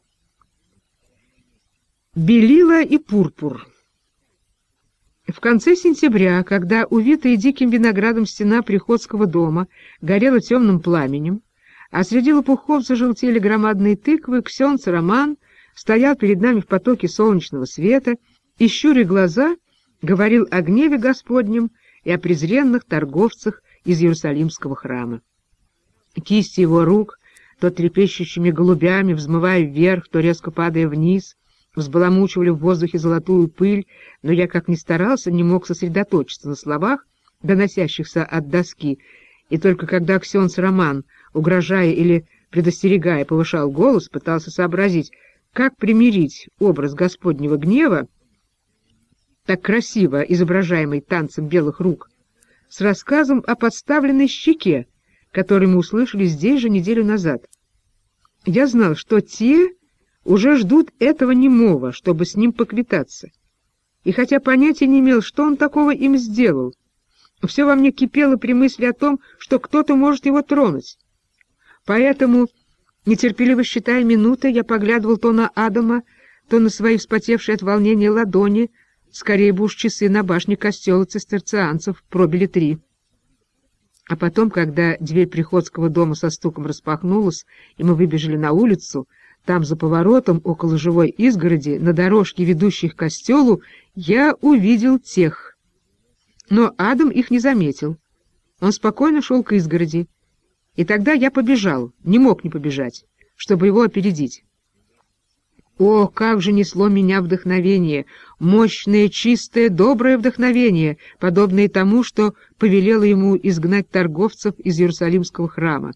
Белила и пурпур. В конце сентября, когда увитая диким виноградом стена приходского дома горела темным пламенем, а среди лопухов зажелтели громадные тыквы, ксенц Роман стоял перед нами в потоке солнечного света и, щуря глаза, говорил о гневе Господнем и о презренных торговцах из Иерусалимского храма. Кисти его рук, то трепещущими голубями, взмывая вверх, то резко падая вниз, взбаламучивали в воздухе золотую пыль, но я, как ни старался, не мог сосредоточиться на словах, доносящихся от доски, и только когда ксенц Роман, угрожая или предостерегая, повышал голос, пытался сообразить, как примирить образ Господнего гнева, так красиво изображаемый танцем белых рук, с рассказом о подставленной щеке, который мы услышали здесь же неделю назад. Я знал, что те уже ждут этого немого, чтобы с ним поквитаться. И хотя понятия не имел, что он такого им сделал, все во мне кипело при мысли о том, что кто-то может его тронуть. Поэтому, нетерпеливо считая минуты, я поглядывал то на Адама, то на свои вспотевшие от волнения ладони, скорее бы уж часы на башне костела цистерцианцев пробили 3. А потом, когда дверь приходского дома со стуком распахнулась, и мы выбежали на улицу, там, за поворотом, около живой изгороди, на дорожке, ведущей к костелу, я увидел тех. Но Адам их не заметил. Он спокойно шел к изгороди. И тогда я побежал, не мог не побежать, чтобы его опередить. О, как же несло меня вдохновение! Мощное, чистое, доброе вдохновение, подобное тому, что повелело ему изгнать торговцев из Иерусалимского храма.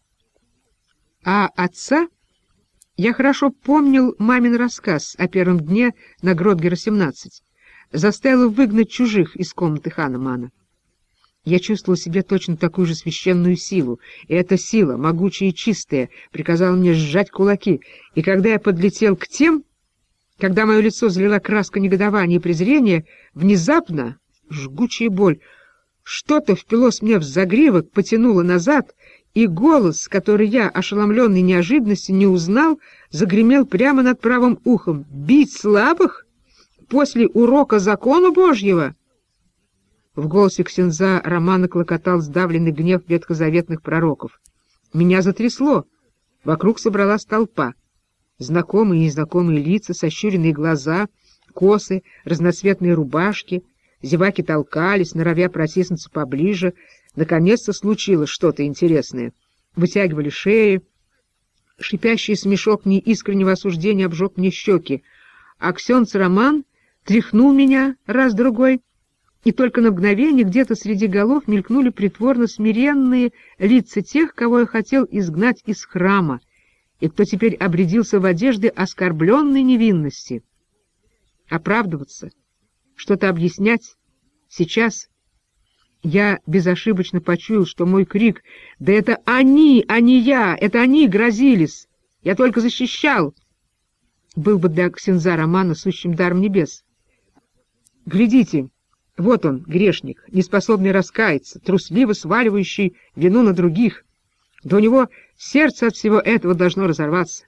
А отца... Я хорошо помнил мамин рассказ о первом дне на Гротгера-17. Заставил выгнать чужих из комнаты Ханнемана. Я чувствовал в себе точно такую же священную силу, и эта сила, могучая и чистая, приказала мне сжать кулаки, и когда я подлетел к тем, когда мое лицо залила краска негодования и презрения, внезапно, жгучая боль, что-то впилось мне в загривок, потянуло назад, и голос, который я, ошеломленный неожиданностью, не узнал, загремел прямо над правым ухом. «Бить слабых? После урока закона Божьего?» В голосе ксенза Романа клокотал сдавленный гнев ветхозаветных пророков. Меня затрясло. Вокруг собралась толпа. Знакомые и незнакомые лица, сощуренные глаза, косы, разноцветные рубашки. Зеваки толкались, норовя протиснуться поближе. Наконец-то случилось что-то интересное. Вытягивали шеи. Шипящий смешок неискреннего осуждения обжег мне щеки. А ксенц Роман тряхнул меня раз-другой, и только на мгновение где-то среди голов мелькнули притворно смиренные лица тех, кого я хотел изгнать из храма, и кто теперь обрядился в одежды оскорбленной невинности. Оправдываться, что-то объяснять сейчас... Я безошибочно почуял, что мой крик «Да это они, а не я! Это они грозились! Я только защищал!» был бы для ксенза Романа сущим даром небес. Глядите, вот он, грешник, неспособный раскаяться, трусливо сваливающий вину на других. Да у него сердце от всего этого должно разорваться.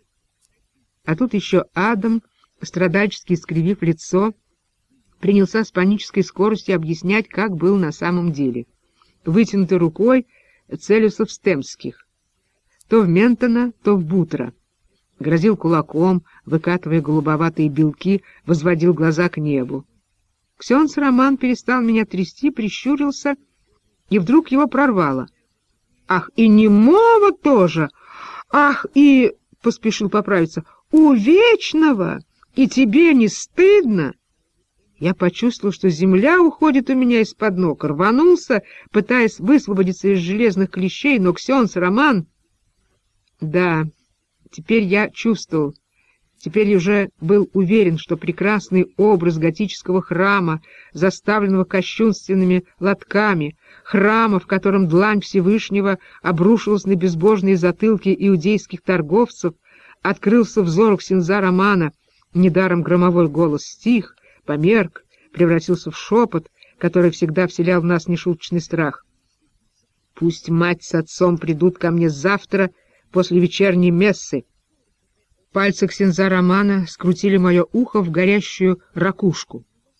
А тут еще Адам, страдальчески искривив лицо, принялся с панической скоростью объяснять, как был на самом деле. Вытянутой рукой целился в Стемских, то в Ментона, то в Бутро. грозил кулаком, выкатывая голубоватые белки, возводил глаза к небу. Ксенц Роман перестал меня трясти, прищурился, и вдруг его прорвало. «Ах, и немого тоже! Ах, и...» — поспешил поправиться. «У вечного! И тебе не стыдно?» Я почувствовал, что земля уходит у меня из-под ног, рванулся, пытаясь высвободиться из железных клещей, но Ксенц Роман... Да, теперь я чувствовал, теперь уже был уверен, что прекрасный образ готического храма, заставленного кощунственными лотками, храма, в котором длань Всевышнего обрушилась на безбожные затылки иудейских торговцев, открылся взору Ксенза Романа, недаром громовой голос стих, померк, превратился в шепот, который всегда вселял в нас нешуточный страх. «Пусть мать с отцом придут ко мне завтра после вечерней мессы». Пальцы Ксенза Романа скрутили мое ухо в горящую ракушку.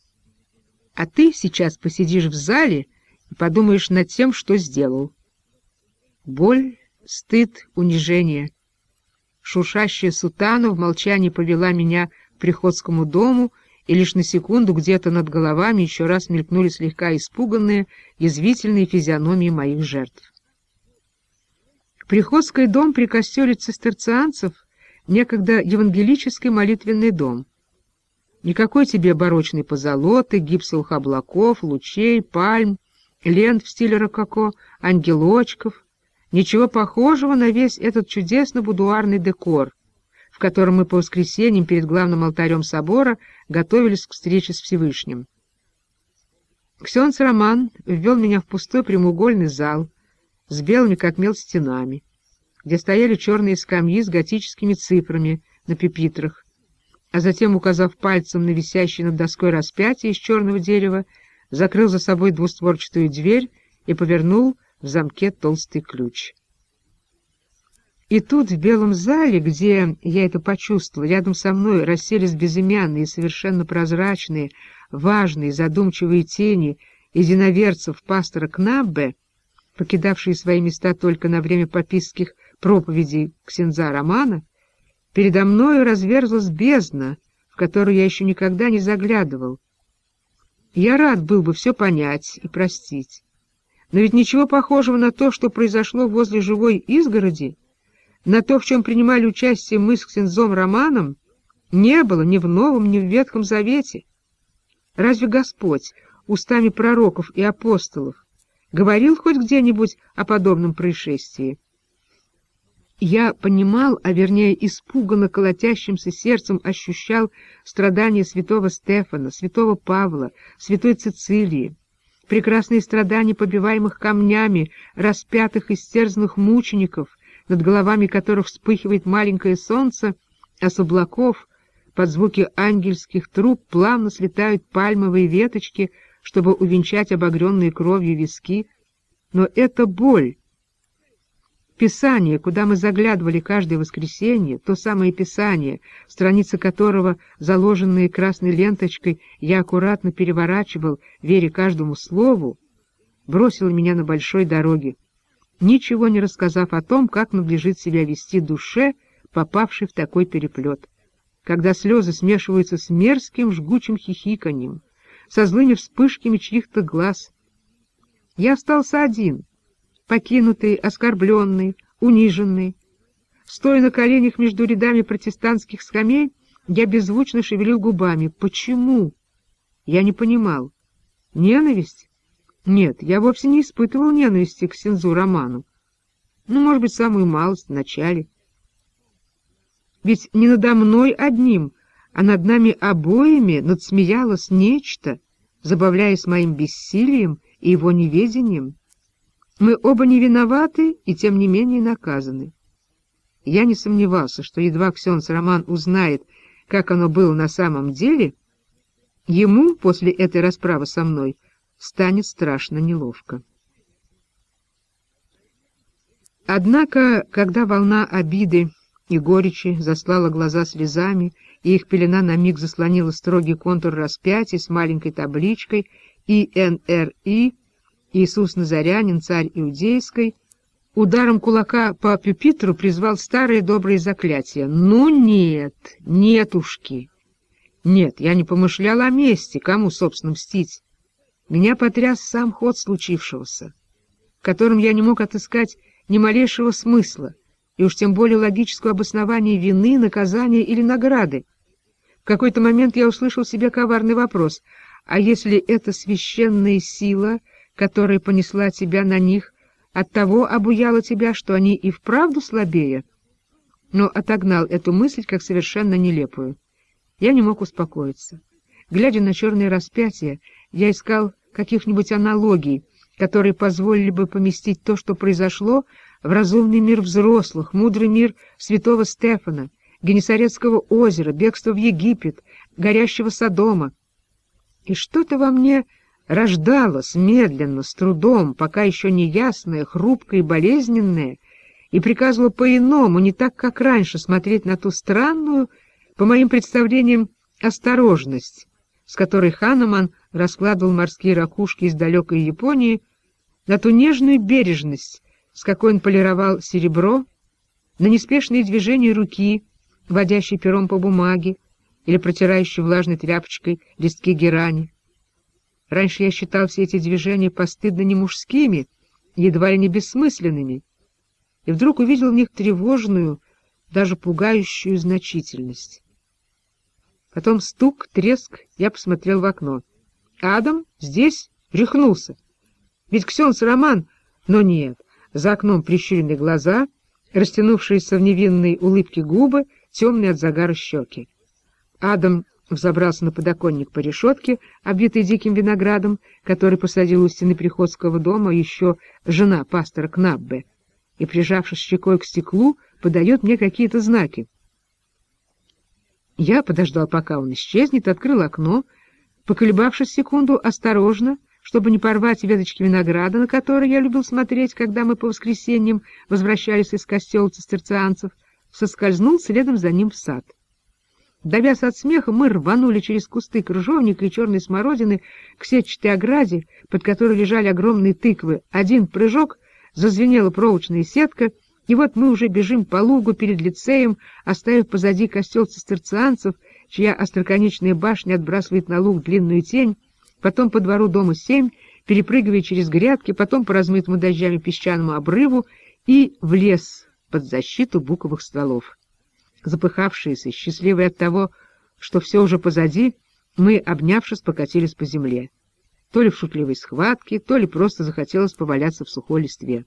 «А ты сейчас посидишь в зале и подумаешь над тем, что сделал». Боль, стыд, унижение. Шуршащая сутана в молчании повела меня к приходскому дому, и лишь на секунду где-то над головами еще раз мелькнули слегка испуганные, язвительные физиономии моих жертв. Приходской дом при костеле цистерцианцев — некогда евангелический молитвенный дом. Никакой тебе барочной позолоты, гипсовых облаков, лучей, пальм, лент в стиле рококо, ангелочков, ничего похожего на весь этот чудесно-будуарный декор, в котором мы по воскресеньям перед главным алтарем собора готовились к встрече с Всевышним. Ксенц Роман ввел меня в пустой прямоугольный зал с белыми как мел стенами, где стояли черные скамьи с готическими цифрами на пюпитрах, а затем, указав пальцем на висящий над доской распятие из черного дерева, закрыл за собой двустворчатую дверь и повернул в замке толстый ключ. И тут, в белом зале, где я это почувствовал, рядом со мной расселись безымянные, совершенно прозрачные, важные, задумчивые тени единоверцев пастора Кнаббе, покидавшие свои места только на время папистских проповедей Ксенза Романа, передо мною разверзлась бездна, в которую я еще никогда не заглядывал. Я рад был бы все понять и простить, но ведь ничего похожего на то, что произошло возле живой изгороди, на то, в чем принимали участие мы с Ксензом Романом, не было ни в Новом, ни в Ветхом Завете. Разве Господь устами пророков и апостолов говорил хоть где-нибудь о подобном происшествии? Я понимал, а вернее испуганно колотящимся сердцем ощущал страдания святого Стефана, святого Павла, святой Цицилии, прекрасные страдания побиваемых камнями, распятых и стерзанных мучеников, над головами которых вспыхивает маленькое солнце, а с облаков под звуки ангельских труб плавно слетают пальмовые веточки, чтобы увенчать обогренные кровью виски. Но это боль. Писание, куда мы заглядывали каждое воскресенье, то самое Писание, страницы которого, заложенные красной ленточкой, я аккуратно переворачивал, веря каждому слову, бросило меня на большой дороге, ничего не рассказав о том, как надлежит себя вести душе, попавшей в такой переплет, когда слезы смешиваются с мерзким жгучим хихиканьем, со злыми вспышками чьих-то глаз. Я остался один, покинутый, оскорбленный, униженный. Стоя на коленях между рядами протестантских скамей, я беззвучно шевелил губами. Почему? Я не понимал. Ненависть? Нет, я вовсе не испытывал ненависти к Ксензу Роману. Ну, может быть, самую малость в начале. Ведь не надо мной одним, а над нами обоими надсмеялось нечто, забавляясь моим бессилием и его неведением. Мы оба не виноваты и, тем не менее, наказаны. Я не сомневался, что едва Ксенц Роман узнает, как оно было на самом деле, ему после этой расправы со мной станет страшно неловко. Однако, когда волна обиды и горечи заслала глаза слезами, и их пелена на миг заслонила строгий контур распятия с маленькой табличкой «ИНРИ», «Иисус Назарянин, царь Иудейской», ударом кулака по пюпитру призвал старые добрые заклятия. Ну нет, нетушки. Нет, я не помышлял о мести, кому, собственно, мстить. Меня потряс сам ход случившегося, в котором я не мог отыскать ни малейшего смысла, и уж тем более логического обоснования вины, наказания или награды. В какой-то момент я услышал себе коварный вопрос: а если эта священная сила, которая понесла тебя на них, оттого обуяла тебя, что они и вправду слабее? Но отогнал эту мысль как совершенно нелепую. Я не мог успокоиться. Глядя на черное распятие, я искал каких-нибудь аналогий, которые позволили бы поместить то, что произошло, в разумный мир взрослых, мудрый мир святого Стефана, Генесарецкого озера, бегство в Египет, горящего Содома. И что-то во мне рождалось медленно, с трудом, пока еще не ясное, хрупкое и болезненное, и приказывало по-иному, не так, как раньше, смотреть на ту странную, по моим представлениям, осторожность, с которой Ханеман раскладывал морские ракушки из далекой Японии, на ту нежную бережность, с какой он полировал серебро, на неспешные движения руки, водящей пером по бумаге или протирающей влажной тряпочкой листки герани. Раньше я считал все эти движения постыдно не мужскими, едва ли не бессмысленными, и вдруг увидел в них тревожную, даже пугающую значительность. Потом стук, треск, я посмотрел в окно. Адам здесь рехнулся. Ведь Ксенц Роман... Но нет, за окном прищуренные глаза, растянувшиеся в невинной улыбке губы, темные от загара щеки. Адам взобрался на подоконник по решетке, обвитой диким виноградом, который посадил у стены приходского дома еще жена пастора Кнаббе, и, прижавшись щекой к стеклу, подает мне какие-то знаки. Я подождал, пока он исчезнет, открыл окно, поколебавшись секунду, осторожно, чтобы не порвать веточки винограда, на которые я любил смотреть, когда мы по воскресеньям возвращались из костела цистерцианцев, соскользнул следом за ним в сад. Давясь от смеха, мы рванули через кусты крыжовника и черной смородины к сетчатой ограде, под которой лежали огромные тыквы. Один прыжок, зазвенела проволочная сетка, и вот мы уже бежим по лугу перед лицеем, оставив позади костел цистерцианцев, чья остроконечная башня отбрасывает на луг длинную тень, потом по двору дома 7, перепрыгивая через грядки, потом по размытому дождями песчаному обрыву и в лес под защиту буковых стволов. Запыхавшиеся, счастливые от того, что все уже позади, мы, обнявшись, покатились по земле. То ли в шутливой схватке, то ли просто захотелось поваляться в сухой листве.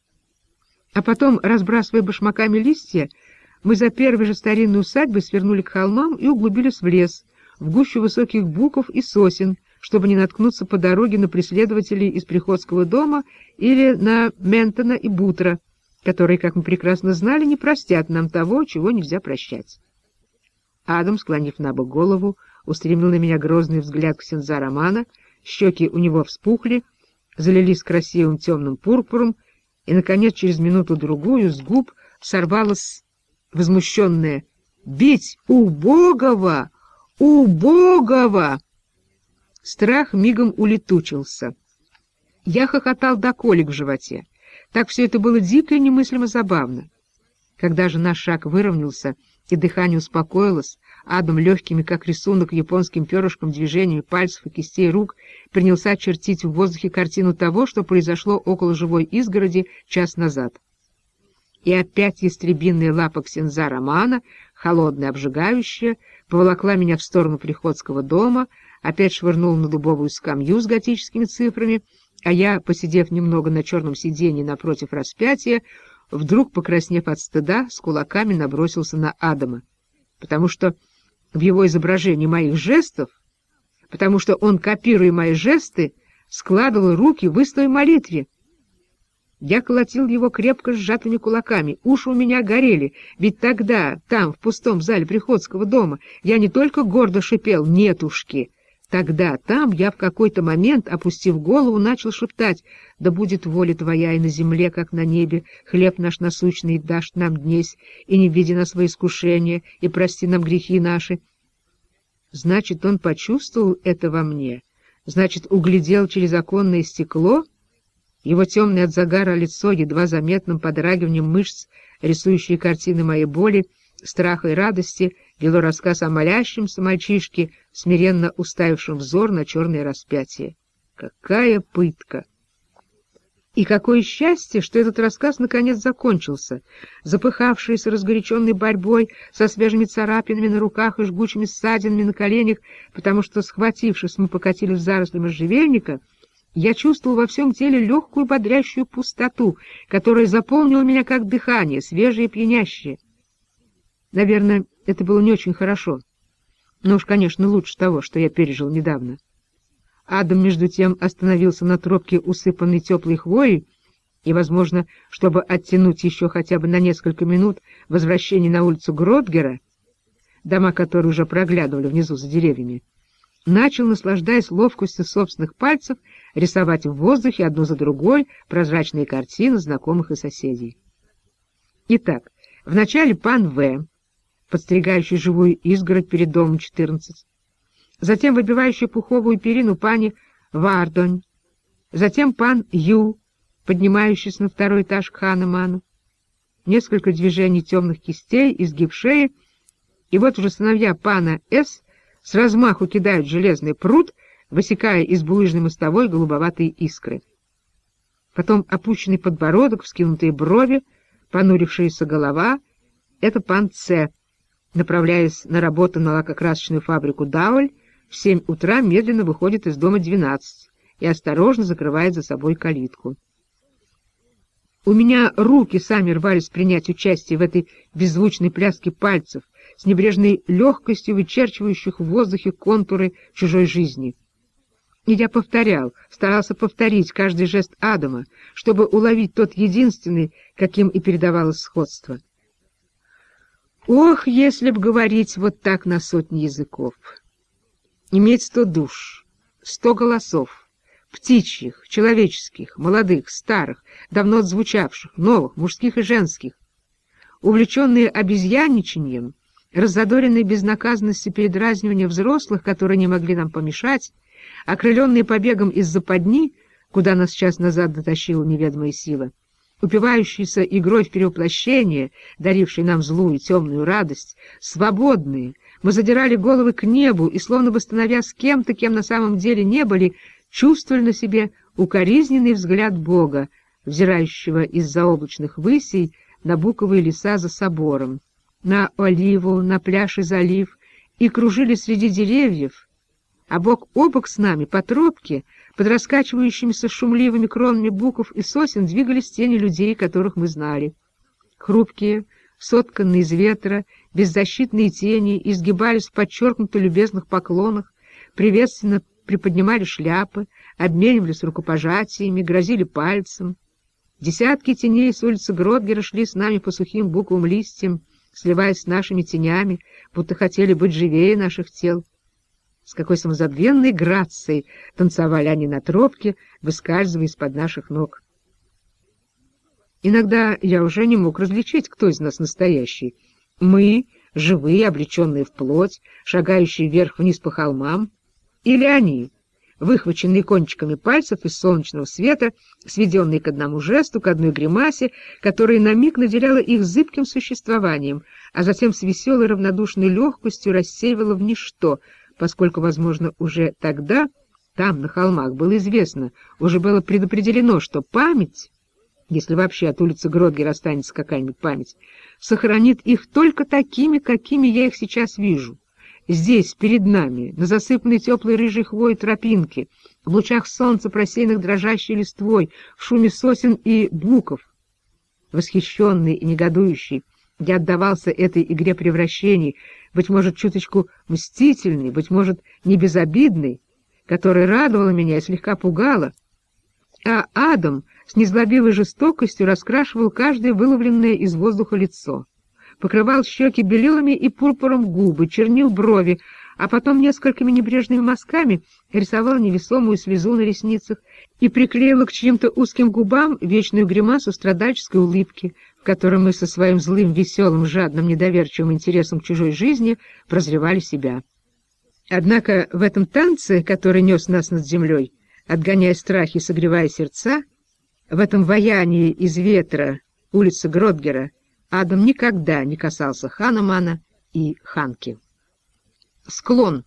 А потом, разбрасывая башмаками листья, мы за первой же старинной усадьбой свернули к холмам и углубились в лес, в гущу высоких буков и сосен, чтобы не наткнуться по дороге на преследователей из приходского дома или на Ментона и Бутра, которые, как мы прекрасно знали, не простят нам того, чего нельзя прощать. Адам, склонив набок голову, устремил на меня грозный взгляд ксенза Романа, щеки у него вспухли, залились красивым темным пурпуром, и, наконец, через минуту-другую с губ сорвалось возмущенное: «Бить убогого! Убогого!» Страх мигом улетучился. Я хохотал до колик в животе. Так все это было дико и немыслимо забавно. Когда же наш шаг выровнялся и дыхание успокоилось, Адам легкими, как рисунок, японским перышком движениями пальцев и кистей рук принялся чертить в воздухе картину того, что произошло около живой изгороди час назад. И опять ястребиная лапа ксенза Романа, холодная, обжигающая, поволокла меня в сторону приходского дома, опять швырнула на дубовую скамью с готическими цифрами, а я, посидев немного на черном сиденье напротив распятия, вдруг, покраснев от стыда, с кулаками набросился на Адама, потому что в его изображении моих жестов, потому что он, копируя мои жесты, складывал руки в истой молитве. Я колотил его крепко сжатыми кулаками, уши у меня горели, ведь тогда, там, в пустом зале приходского дома, я не только гордо шипел «нетушки», тогда, там, я в какой-то момент, опустив голову, начал шептать: «Да будет воля Твоя и на земле, как на небе, хлеб наш насущный дашь нам днесь, и не введи нас во искушение, и прости нам грехи наши». Значит, он почувствовал это во мне, значит, углядел через оконное стекло. Его темное от загара лицо, едва заметным подрагиванием мышц, рисующие картины моей боли, страха и радости, вело рассказ о молящемся мальчишке, смиренно уставившем взор на черное распятие. Какая пытка! И какое счастье, что этот рассказ наконец закончился. Запыхавшись разгоряченной борьбой, со свежими царапинами на руках и жгучими ссадинами на коленях, потому что, схватившись, мы покатили в заросли можжевельника, я чувствовал во всем теле легкую бодрящую пустоту, которая заполнила меня как дыхание, свежее и пьянящее. Наверное, это было не очень хорошо, но уж, конечно, лучше того, что я пережил недавно. Адам, между тем, остановился на тропке, усыпанной теплой хвоей, и, возможно, чтобы оттянуть еще хотя бы на несколько минут возвращение на улицу Гродгера, дома которые уже проглядывали внизу за деревьями, начал, наслаждаясь ловкостью собственных пальцев, рисовать в воздухе одну за другой прозрачные картины знакомых и соседей. Итак, вначале пан В., подстригающий живую изгородь перед домом 14, затем выбивающий пуховую перину пани Вардонь, затем пан Ю, поднимающийся на второй этаж к Ханеману, несколько движений темных кистей, изгиб шеи, и вот уже сыновья пана С. с размаху кидают железный прут, высекая из булыжной мостовой голубоватые искры. Потом опущенный подбородок, вскинутые брови, понурившаяся голова — это пан Ц., направляясь на работу на лакокрасочную фабрику «Дауль», в 7 утра медленно выходит из дома 12 и осторожно закрывает за собой калитку. У меня руки сами рвались принять участие в этой беззвучной пляске пальцев, с небрежной легкостью вычерчивающих в воздухе контуры чужой жизни. И я старался повторить каждый жест Адама, чтобы уловить тот единственный, каким и передавалось сходство. Ох, если б говорить вот так на сотни языков! Иметь 100 душ, 100 голосов, птичьих, человеческих, молодых, старых, давно отзвучавших, новых, мужских и женских, увлеченные обезьянничаньем, раззадоренные безнаказанностью передразнивания взрослых, которые не могли нам помешать, окрыленные побегом из западни, куда нас час назад дотащила неведомая сила, упивающиеся игрой в перевоплощение, дарившей нам злую и темную радость, свободные, мы задирали головы к небу и, словно бы становясь кем-то, кем на самом деле не были, чувствовали на себе укоризненный взгляд Бога, взирающего из-за облачных высей на буковые леса за собором, на Оливу, на пляж и залив, и кружили среди деревьев, а бок о бок с нами по тропке, под раскачивающимися шумливыми кронами буков и сосен двигались тени людей, которых мы знали. Хрупкие, сотканные из ветра, беззащитные тени изгибались в подчеркнуто любезных поклонах, приветственно приподнимали шляпы, обменивались рукопожатиями, грозили пальцем. Десятки теней с улицы Гродгера шли с нами по сухим буковым листьям, сливаясь с нашими тенями, будто хотели быть живее наших тел. С какой самозабвенной грацией танцевали они на тропке, выскальзывая из-под наших ног. Иногда я уже не мог различить, кто из нас настоящий. Мы, живые, облеченные в плоть, шагающие вверх-вниз по холмам, или они, выхваченные кончиками пальцев из солнечного света, сведенные к одному жесту, к одной гримасе, которая на миг наделяла их зыбким существованием, а затем с веселой равнодушной легкостью рассеивала в ничто, поскольку, возможно, уже тогда, там, на холмах, было известно, уже было предопределено, что память, если вообще от улицы Гродгер останется какая-нибудь память, сохранит их только такими, какими я их сейчас вижу. Здесь, перед нами, на засыпанной теплой рыжей хвоей тропинке, в лучах солнца, просеянных дрожащей листвой, в шуме сосен и буков. Восхищенный и негодующий, я отдавался этой игре превращений, быть может, чуточку мстительной, быть может, не безобидной, которая радовала меня и слегка пугала, а Адам с незлобивой жестокостью раскрашивал каждое выловленное из воздуха лицо, покрывал щеки белилами и пурпуром губы, чернил брови, а потом несколькими небрежными мазками рисовал невесомую слезу на ресницах и приклеила к чьим-то узким губам вечную гримасу страдальческой улыбки, в которой мы со своим злым, веселым, жадным, недоверчивым интересом к чужой жизни прозревали себя. Однако в этом танце, который нес нас над землей, отгоняя страхи и согревая сердца, В этом ваянии из ветра улицы Гродгера Адам никогда не касался Ханемана и Ханки. Склон.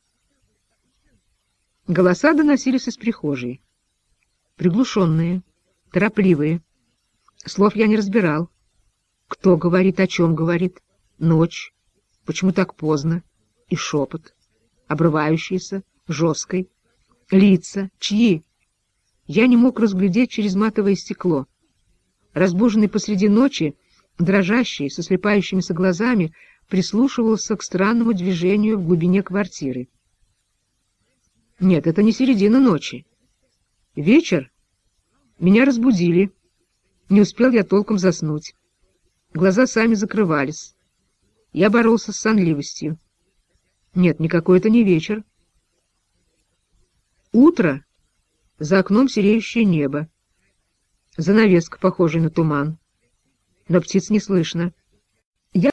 Голоса доносились из прихожей. Приглушенные, торопливые. Слов я не разбирал. Кто говорит, о чем говорит? Ночь. Почему так поздно? И шепот. Обрывающийся, жесткий. Лица. Чьи? Я не мог разглядеть через матовое стекло. Разбуженный посреди ночи, дрожащий, со слепающимися глазами, прислушивался к странному движению в глубине квартиры. Нет, это не середина ночи. Вечер. Меня разбудили. Не успел я толком заснуть. Глаза сами закрывались. Я боролся с сонливостью. Нет, никакой это не вечер. Утро. За окном сереющее небо. Занавеска, похожая на туман. Но птиц не слышно.